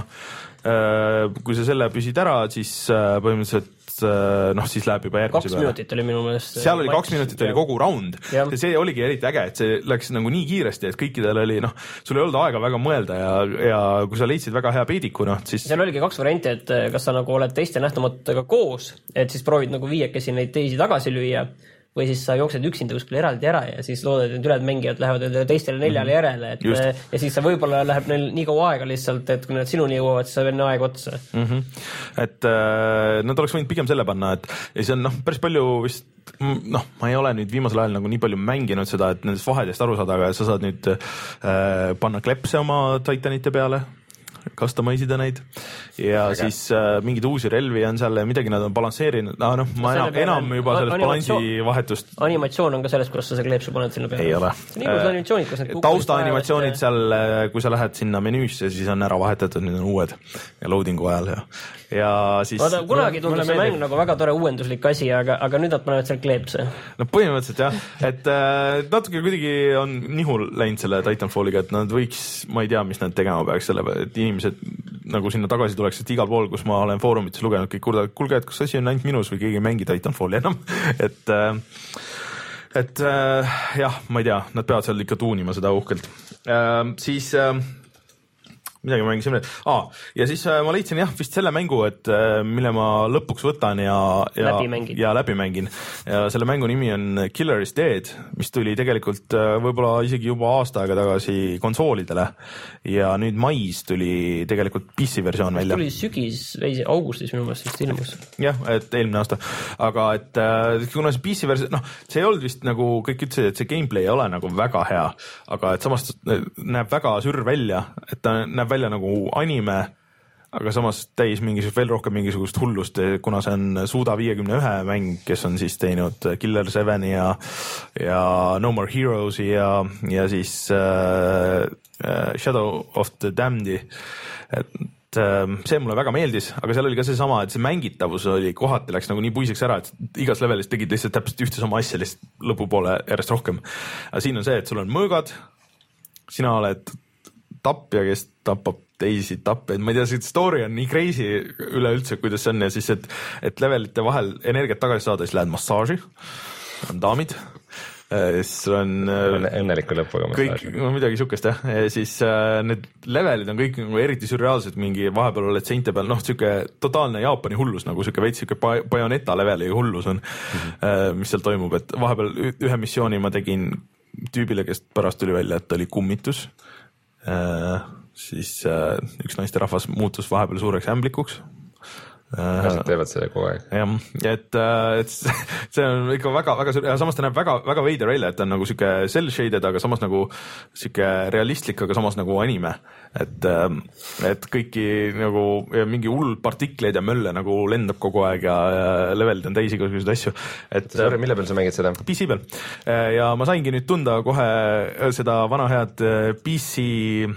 Kui sa selle püsid ära, siis põhimõtteliselt noh, siis läheb juba järgmise kaks minutit oli minu meelest. Seal oli kaks minutit oli kogu round ja. ja see oligi eriti äge, et see läks nagu nii kiiresti, et kõikidel oli, noh, sul ei olnud aega väga mõelda ja, ja kui sa leidsid väga hea peidiku, noh, siis seal oligi kaks varianti, et kas sa nagu oled teiste nähtamatutega koos, et siis proovid nagu viiekesi neid teisi tagasi lüüa või siis sa jooksed üksinda kuskil eraldi ära ja siis loodad, et üled mängijad lähevad teistele neljale mm-hmm. järele, et Just. ja siis sa võib-olla läheb neil nii kaua aega lihtsalt, et kui nad sinuni jõuavad, siis saab enne aeg otsa. Mm-hmm. Et äh, nad oleks võinud pigem selle panna, et ja see on noh, päris palju vist, noh, ma ei ole nüüd viimasel ajal nagu nii palju mänginud seda, et nendest vahedest aru saada, aga sa saad nüüd äh, panna klepse oma Titanite peale, customize ida neid ja Aga. siis äh, mingeid uusi relvi on seal ja midagi nad on balansseerinud, no, noh, ma enam, enam juba sellest balansi vahetust. Animatsioon on ka sellest, kuidas sa see kleepsu paned sinna peale. Ei ole. See on äh, animatsioonid, kus need tausta animatsioonid seal, kui sa lähed sinna menüüsse, siis on ära vahetatud, nüüd on uued ja loadingu ajal ja, ja siis Vaata, kunagi tundus see mäng nagu väga tore uuenduslik asi, aga, aga nüüd nad panevad seal kleepse. No põhimõtteliselt jah, et äh, natuke kuidagi on nihul läinud selle Titanfalliga, et nad võiks, ma ei tea, mis nad tegema peaks selle, et inimesed nagu sinna tagasi tuleks, et igal pool, kus ma olen foorumites lugenud, kõik kurdavad, kuulge, et kas asi on ainult minus või keegi ei mängi Titanfalli enam, et et jah, ma ei tea, nad peavad seal ikka tuunima seda uhkelt. Siis midagi ma mängisin ah, ja siis äh, ma leidsin jah vist selle mängu, et äh, mille ma lõpuks võtan ja, ja, läbi ja läbi mängin ja selle mängu nimi on Killer is Dead, mis tuli tegelikult äh, võib-olla isegi juba aasta aega tagasi konsoolidele ja nüüd mais tuli tegelikult P C versioon välja. Tuli sügis või augustis minu meelest vist ilmus. jah, et eelmine aasta, aga et äh, kuna see P C versioon, noh, see ei olnud vist nagu kõik ütlesid, et see gameplay ei ole nagu väga hea, aga et samas näeb väga sürr välja, et ta näeb välja nagu anime, aga samas täis mingisugust, veel rohkem mingisugust hullust, kuna see on Suda viiekümne ühe mäng, kes on siis teinud Killer seven ja, ja No More Heroes'i ja, ja siis äh, Shadow of the Damned'i, et see mulle väga meeldis, aga seal oli ka see sama, et see mängitavus oli kohati läks nagu nii puiseks ära, et igas levelis tegid lihtsalt täpselt ühte sama asja lihtsalt lõpupoole järjest rohkem. Aga siin on see, et sul on mõõgad, sina oled tapja, kes tapab teisi tapjaid, ma ei tea, see story on nii crazy üleüldse, kuidas see on ja siis, et, et levelite vahel energiat tagasi saada, siis lähed massaaži, on daamid, siis on õnneliku lõpuga kõik, no midagi sukest jah, ja siis äh, need levelid on kõik nagu eriti sürreaalsed, mingi vahepeal oled seinte peal, noh, siuke totaalne Jaapani hullus, nagu siuke veits siuke Bayonetta leveli hullus on mm-hmm. äh, mis seal toimub, et vahepeal ühe missiooni ma tegin tüübile, kes pärast tuli välja, et oli kummitus. Uh, siis uh, üks naisterahvas muutus vahepeal suureks ämblikuks. Nad uh, teevad selle kogu aeg. Jah, et, uh, et see on ikka väga, väga suur ja samas ta näeb väga, väga veider välja, et ta on nagu siuke cel-shaded, aga samas nagu siuke realistlik, aga samas nagu anime. Et, uh, et kõiki nagu mingi hull partikleid ja mölle nagu lendab kogu aeg ja, ja levelid on täis igasuguseid asju. Et, Sorry, mille peal sa mängid seda? P C peal. Ja ma saingi nüüd tunda kohe seda vana head P C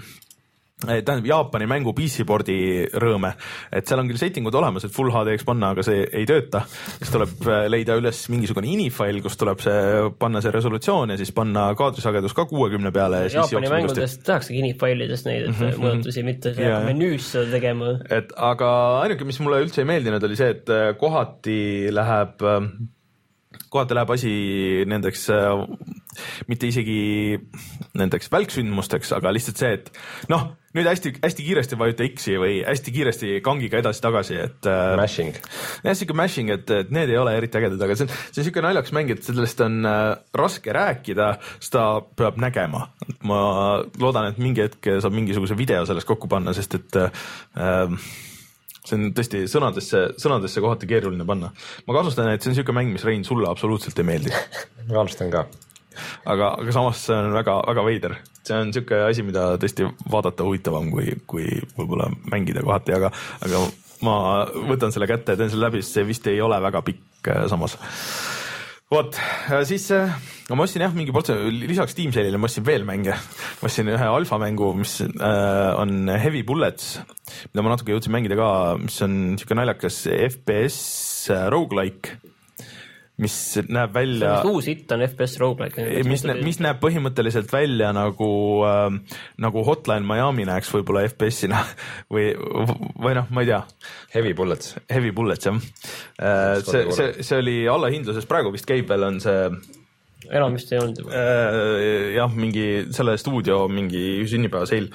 tähendab Jaapani mängu P C-boardi rõõme, et seal on küll settingud olemas, et full H D-ks panna, aga see ei tööta, siis tuleb leida üles mingisugune ini-fail, kus tuleb see, panna see resolutsioon ja siis panna kaadrisagedus ka kuuekümne peale ja siis Jaapani mängudest tehaksegi ini-failidest neid, et mm -hmm. muudatusi mitte see yeah. menüüs seda tegema. Et aga ainuke, mis mulle üldse ei meeldinud, oli see, et kohati läheb kohati läheb asi nendeks mitte isegi nendeks välksündmusteks, aga lihtsalt see, et noh, nüüd hästi, hästi kiiresti vajuta X-i või hästi kiiresti kangiga edasi-tagasi, et mashing. jah, siuke mashing, et, et need ei ole eriti ägedad, aga see on, see on siuke naljakas mäng, et sellest on äh, raske rääkida, seda peab nägema. Ma loodan, et mingi hetk saab mingisuguse video sellest kokku panna, sest et äh, see on tõesti sõnadesse, sõnadesse kohati keeruline panna. Ma kasustan, et see on siuke mäng, mis Rein sulle absoluutselt ei meeldi. Ma alustan ka. Aga, aga samas see on väga, väga veider. See on siuke asi, mida tõesti vaadata huvitavam, kui, kui võib-olla mängida kohati, aga, aga ma võtan selle kätte ja teen selle läbi, sest see vist ei ole väga pikk samas. Vot, siis ma ostsin jah, mingi poolt, lisaks Team Cellile ma ostsin veel mänge. Ma ostsin ühe alfa mängu, mis on Heavy Bullets, mida ma natuke jõudsin mängida ka, mis on siuke naljakas F P S roguelike, mis näeb välja... See uus hit on F P S roguelike. Mis, nä, mis näeb põhimõtteliselt välja nagu, äh, nagu Hotline Miami näeks võib-olla F P S-ina või, või noh, ma ei tea. Heavy Bullets. Heavy Bullets, jah. Äh, see, see, see oli allahindluses, praegu vist käib veel on see... Enam vist ei olnud juba. Äh, jah, mingi selle stuudio mingi sünnipäeva seil.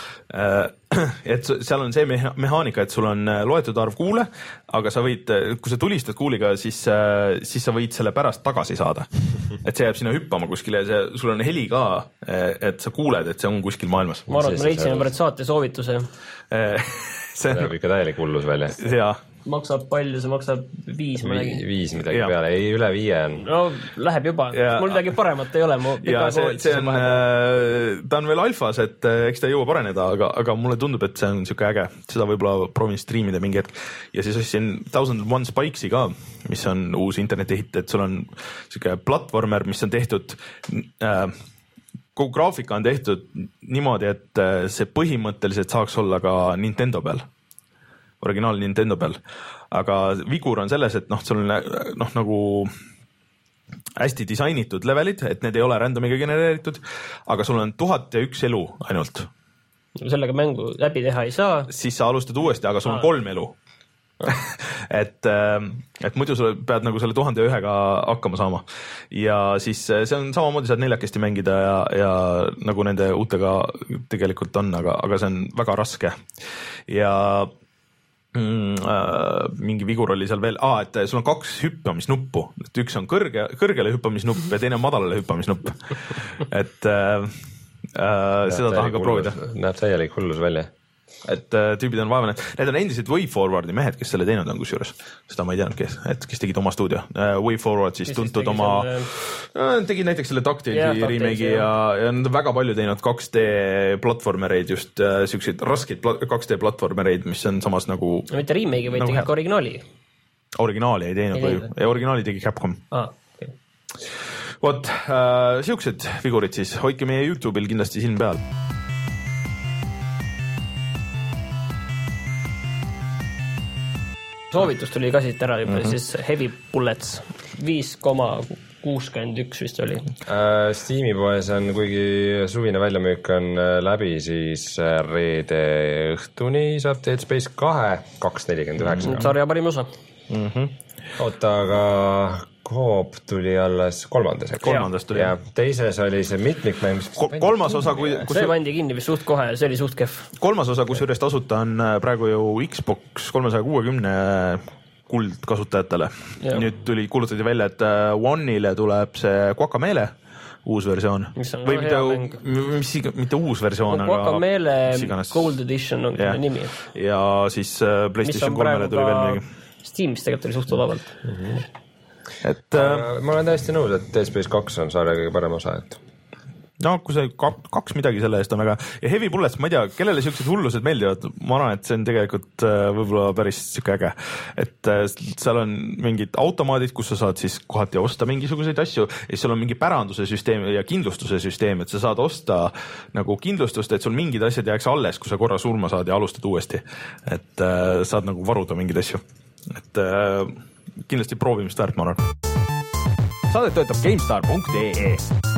Et seal on see mehaanika, et sul on loetud arv kuule, aga sa võid, kui sa tulistad kuuliga, siis, siis sa võid selle pärast tagasi saada. Et see jääb sinna hüppama kuskile ja see, sul on heli ka, et sa kuuled, et see on kuskil maailmas. Ma arvan, et ma leidsin juba saate soovituse. See näeb ikka täielik hullus välja. Jaa. Maksab palju, see maksab viis, ma nägin. Viis midagi ja. Peale, ei üle viie on. No läheb juba, ja. Mul midagi paremat ei ole. Ja see, see on, ta on veel alfas, et eks ta jõua pareneda, aga, aga mulle tundub, et see on siuke äge. Seda võib-olla proovin striimida mingi hetk. Ja siis ostsin Thousand One Spikesi ka, mis on uus internetihitt, et sul on siuke platvormer, mis on tehtud... Äh, kogu graafika on tehtud niimoodi, et see põhimõtteliselt saaks olla ka Nintendo peal. Originaal Nintendo peal. Aga vigur on selles, et noh, sul on noh, nagu hästi disainitud levelid, et need ei ole randomiga genereeritud, aga sul on tuhat ja üks elu ainult. Sellega mängu läbi teha ei saa. Siis sa alustad uuesti, aga sul on kolm elu. et, et muidu sa pead nagu selle tuhande ühega hakkama saama ja siis see on samamoodi saad neljakesti mängida ja, ja nagu nende uutega tegelikult on, aga, aga see on väga raske ja mm, äh, mingi vigur oli seal veel, ah, et sul on kaks hüppamisnuppu, et üks on kõrge, kõrgele hüppamisnupp ja teine on madalale hüppamisnupp et äh, äh, seda tahan ka proovida. Näeb täielik hullus välja. Et uh, tüübid on vaevane, need on endiselt Way Forwardi mehed, kes selle teinud on kusjuures, seda ma ei teadnud, kes, et kes tegid oma stuudio uh, Way Forward siis kes tuntud oma selle... uh, tegid näiteks selle DuckTalesi remake'i ja, ja nad on väga palju teinud kaks D platvormereid, just uh, siukseid raskeid pla- kaks D platvormereid, mis on samas nagu mitte remake'i, vaid nagu tegid ka originaali originaali ei teinud ei või originaali tegi Capcom ah, okay. Vot, uh, siuksed figurid siis, hoidke meie YouTube'il kindlasti silm peal. Soovitus tuli ka siit ära juba, mm-hmm. siis Heavy Bullets viis koma kuuskümmend üks vist oli. Steam'i poes on, kuigi suvine väljamüük on läbi, siis reede õhtuni saab Dead Space kahe, kaks nelikümmend üheksa. Sarja parim osa. Mm-hmm. Oota, aga Coop tuli alles kolmandas. Kolmandas tuli. Ja teises oli see mitmikmäng, mis Kol- kolmas osa, kui... Kus see pandi kinni vist suht kohe, see oli suht kehv. Kolmas osa, kus juures tasuta on praegu ju Xbox kolmesaja kuuekümne kuld kasutajatele. Ja. Nüüd tuli kuulutati välja, et One'ile tuleb see Guacamelee uus versioon. Või mitte, mis, mitte uus versioon, aga Guacamelee Gold Edition on ja. Nimi. Ja siis PlayStation kolmele tuli veel midagi. Steamis tegelikult oli suht odavalt. Mm-hmm. Et, äh, ma olen täiesti nõus, et Dead Space kaks on sarja kõige parem osa, et no kui see kaks midagi selle eest on väga ja Heavy Bullets, ma ei tea, kellele siuksed hullused meeldivad, ma arvan, et see on tegelikult äh, võib-olla päris siuke äge, et äh, seal on mingid automaadid, kus sa saad siis kohati osta mingisuguseid asju ja seal on mingi päranduse süsteem ja kindlustuse süsteem, et sa saad osta nagu kindlustust, et sul mingid asjad jääks alles, kui sa korra surma saad ja alustad uuesti, et äh, saad nagu varuda mingeid asju, et äh, kindlasti proovimist väärt, ma arvan. Saadet töötab GameStar punkt ee.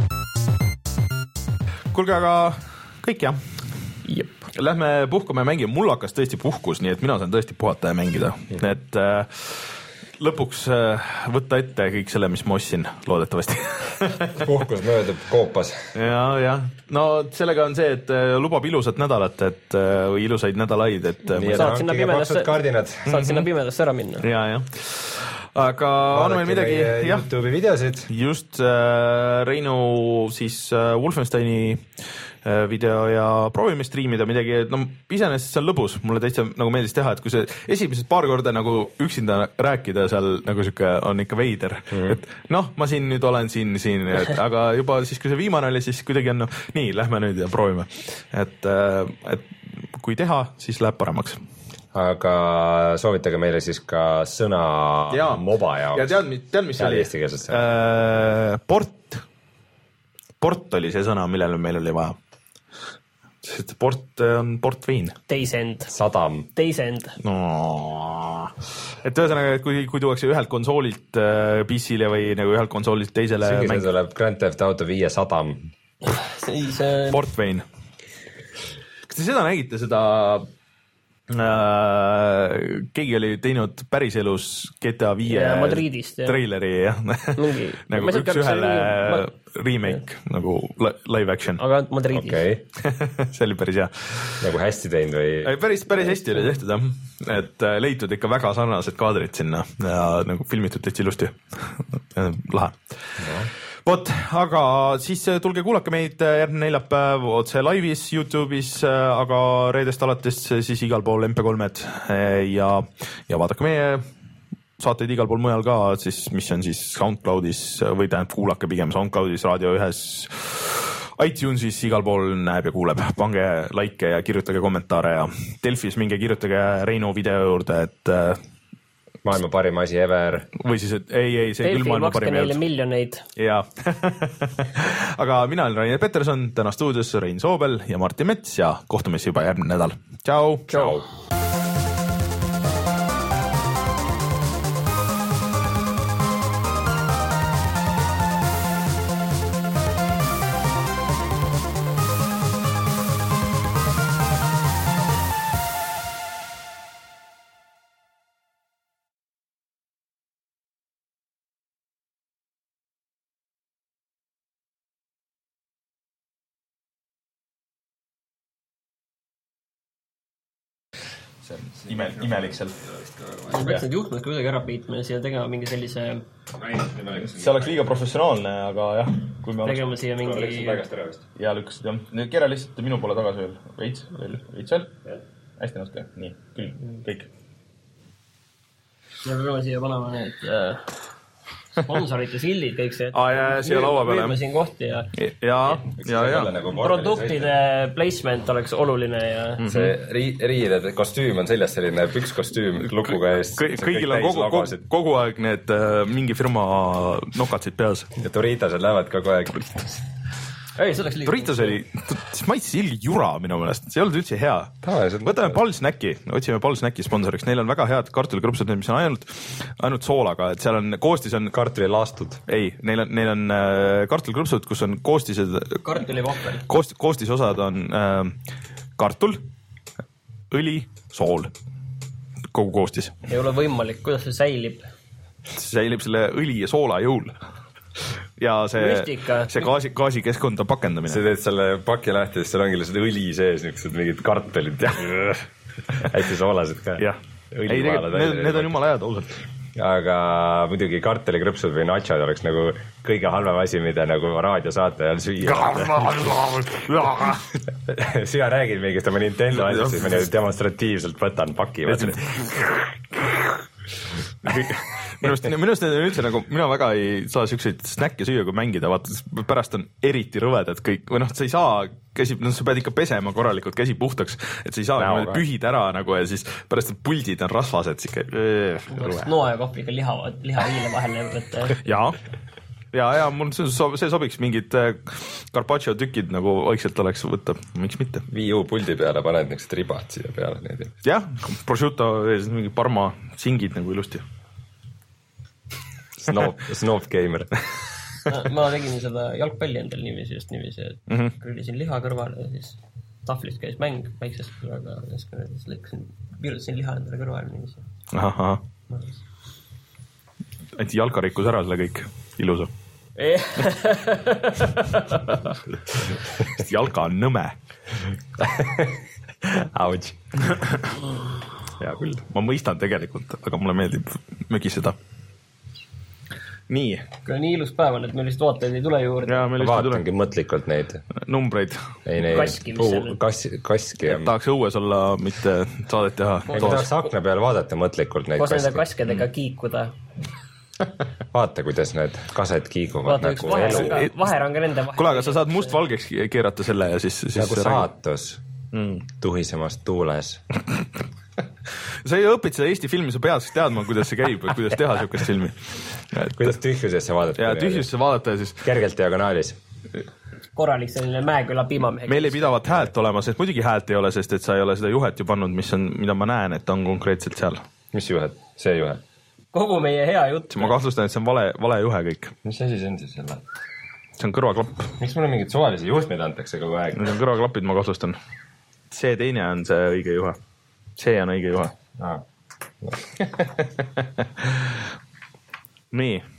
Kuulge, aga kõik jah. Jep. Lähme puhkame ja mängime. Mul hakkas tõesti puhkus, nii et mina saan tõesti puhata ja mängida. Et äh, lõpuks võtta ette kõik selle, mis ma ostsin, loodetavasti. Puhkus möödub koopas. ja, ja. No sellega on see, et lubab ilusat nädalat, et või ilusaid nädalaid, et saad sinna pimedasse, saad sinna pimedasse ära minna. Ja, ja. Aga on meil midagi, jah. YouTube'i videosid. Just äh, Reinu siis äh, Wolfensteini äh, video ja proovime striimida midagi, no iseenesest see on lõbus, mulle täitsa nagu meeldis teha, et kui see esimesed paar korda nagu üksinda rääkida seal nagu siuke on ikka veider, mm. et noh, ma siin nüüd olen siin, siin, et, aga juba siis, kui see viimane oli, siis kuidagi on no, nii, lähme nüüd ja proovime, et, äh, et kui teha, siis läheb paremaks. Aga soovitage meile siis ka sõna ja, moba jaoks. Ja tead, tead mis oli? Äh, port. Port oli see sõna, millele meil oli vaja. Sest port on portvein. Teisend. Sadam. Teisend. No. Et ühesõnaga, kui, kui tuuakse ühelt konsoolilt äh, P C-le või nagu ühelt konsoolilt teisele Sügisel mäng... tuleb Grand Theft Auto viie sadam. Siis, äh... Portvein. Kas te seda nägite, seda... Uh, keegi oli teinud päriselus G T A viie Madridist, treileri jah. nagu üks ühele ma... remake nagu live action. Aga Madridis. Okay. see oli päris hea. Nagu hästi teinud või? Päris, päris hästi oli tehtud jah. Et leitud ikka väga sarnased kaadrid sinna ja nagu filmitud täitsa ilusti. Lahe. No. Vot, aga siis tulge kuulake meid järgmine neljapäev otse laivis YouTube'is, aga reedest alates siis igal pool M P kolmed ja, ja vaadake meie saateid igal pool mujal ka, siis mis on siis SoundCloudis või tähendab kuulake pigem SoundCloudis, Raadio ühes, iTunesis igal pool näeb ja kuuleb. Pange like ja kirjutage kommentaare ja Delfis minge kirjutage Reinu video juurde, et maailma parim asi ever. Või siis, et ei, ei, see Delfi küll maailma parim neile miljoneid. Jaa. Aga mina olen Rainer Peterson, täna stuudios Rein Soobel ja Martin Mets ja kohtume siis juba järgmine nädal. Ciao! Ciao! Ime, imelik seal. Ma peaks need juhtmed kuidagi ära piitma ja siia tegema mingi sellise... See oleks liiga professionaalne, aga jah. Kui me tegema oleks... siia mingi... Ja lükkasid jah. Kera lihtsalt minu poole tagasi veel. Veits, veel, veits seal. Hästi natuke. Nii, küll, kõik. Me peame siia panema need... sponsorite sildid, kõik see. Aa, ja siia laua peale. Võime siin kohti ja... Ja, ja, ja. Produktide placement oleks oluline ja... Mm-hmm. See ri- riided, kostüüm on seljas selline pükskostüüm lukuga eest. Kõigil on kogu, kogu, kogu aeg need äh, mingi firma nokatsid peas. Ja Doritosed lähevad ka kogu aeg. Ei, see oleks liiga. Doritos oli, siis maitsis ilgi jura minu meelest, see ei olnud üldse hea. Võtame Palsnäki, otsime Palsnäki sponsoriks, neil on väga head kartulikrõpsud, mis on ainult, ainult soolaga, et seal on koostis on... Kartulilaastud. Ei, neil on, neil on äh, kartulikrõpsud, kus on koostised... Kartulivahvel. Koost, koostisosad on äh, kartul, õli, sool, kogu koostis. Ei ole võimalik, kuidas see säilib? See säilib selle õli ja soola jõul. Ja see, see gaasi, gaasikeskkonda pakendamine. See teed selle paki lahti, siis seal ongi lihtsalt õli sees, niisugused mingid kartulid ja hästi soolased ka. Jah, ei, tegelikult, need, need on jumala head ausalt. Aga muidugi kartulikrõpsud või nachod oleks nagu kõige halvem asi, mida nagu raadiosaate ajal süüa. Sina räägid mingist oma Nintendo asjast, siis ma nüüd demonstratiivselt võtan paki. Minust, minust need on üldse nagu, mina väga ei saa siukseid snäkke süüa, kui mängida, vaata, pärast on eriti rõvedad kõik, või noh, sa ei saa käsi, no sa pead ikka pesema korralikult käsi puhtaks, et sa ei saa no, pühid ära nagu ja siis pärast puldid on rasvased siuke. Noa ja kohviga liha, liha hiile vahele võtta. Jaa. Ja, ja mul see, see sobiks mingid Carpaccio tükid nagu vaikselt oleks võtta, miks mitte. Wii U puldi peale paned niised ribad siia peale. Need. Jah, prosciutto, mingi parma singid nagu ilusti. Snob, snob gamer. Ma tegin seda jalgpalli endal niiviisi, just niiviisi, et mm-hmm. Grillisin liha kõrvale ja siis tahvlist käis mäng väiksest, aga siis lõikasin, virutasin liha endale kõrvale niiviisi. Ahah. anti jalka rikkus ära selle kõik, ilusa. jalka on nõme. Ouch. Hea küll, ma mõistan tegelikult, aga mulle meeldib mögiseda. Nii. Kui nii ilus päev on, et meil vist vaatajad ei tule juurde. Ja, ma vaatangi mõtlikult neid. Numbreid. Ei, neid. Kaski, mis seal on. Kas, kaski. Et tahaks õues olla, mitte saadet teha. Kui tahaks akna peal vaadata mõtlikult neid kaski. Koos nende kaskedega kiikuda. Vaata, kuidas need kased kiiguvad. Vaata, üks vaheranga, vaheranga nende vaher. Kule, aga sa saad must-valgeks keerata selle ja siis... siis nagu saatus mm. tuhisemast tuules. Sa ei õpid seda Eesti filmi, sa pead siis teadma, kuidas see käib, kuidas teha siukest filmi. Et... kuidas tühjusesse vaadata. Ja tühjusesse vaadata ja siis... kergelt diagonaalis. Korralik selline Mäeküla piimamehe. Meil ei pidavat häält olema, sest muidugi häält ei ole, sest et sa ei ole seda juhet ju pannud, mis on, mida ma näen, et on konkreetselt seal. Mis juhet? See juhe? Kogu meie hea jutt. Ma kahtlustan, et see on vale, vale juhe kõik. Mis asi see on siis selle? See on kõrvaklapp. Miks mulle mingid suvalisi juhtmeid antakse kogu aeg? Need on kõrvaklapid, ma kahtlustan. See teine on see õige juhe. See on õige juhe. Ah. Nii.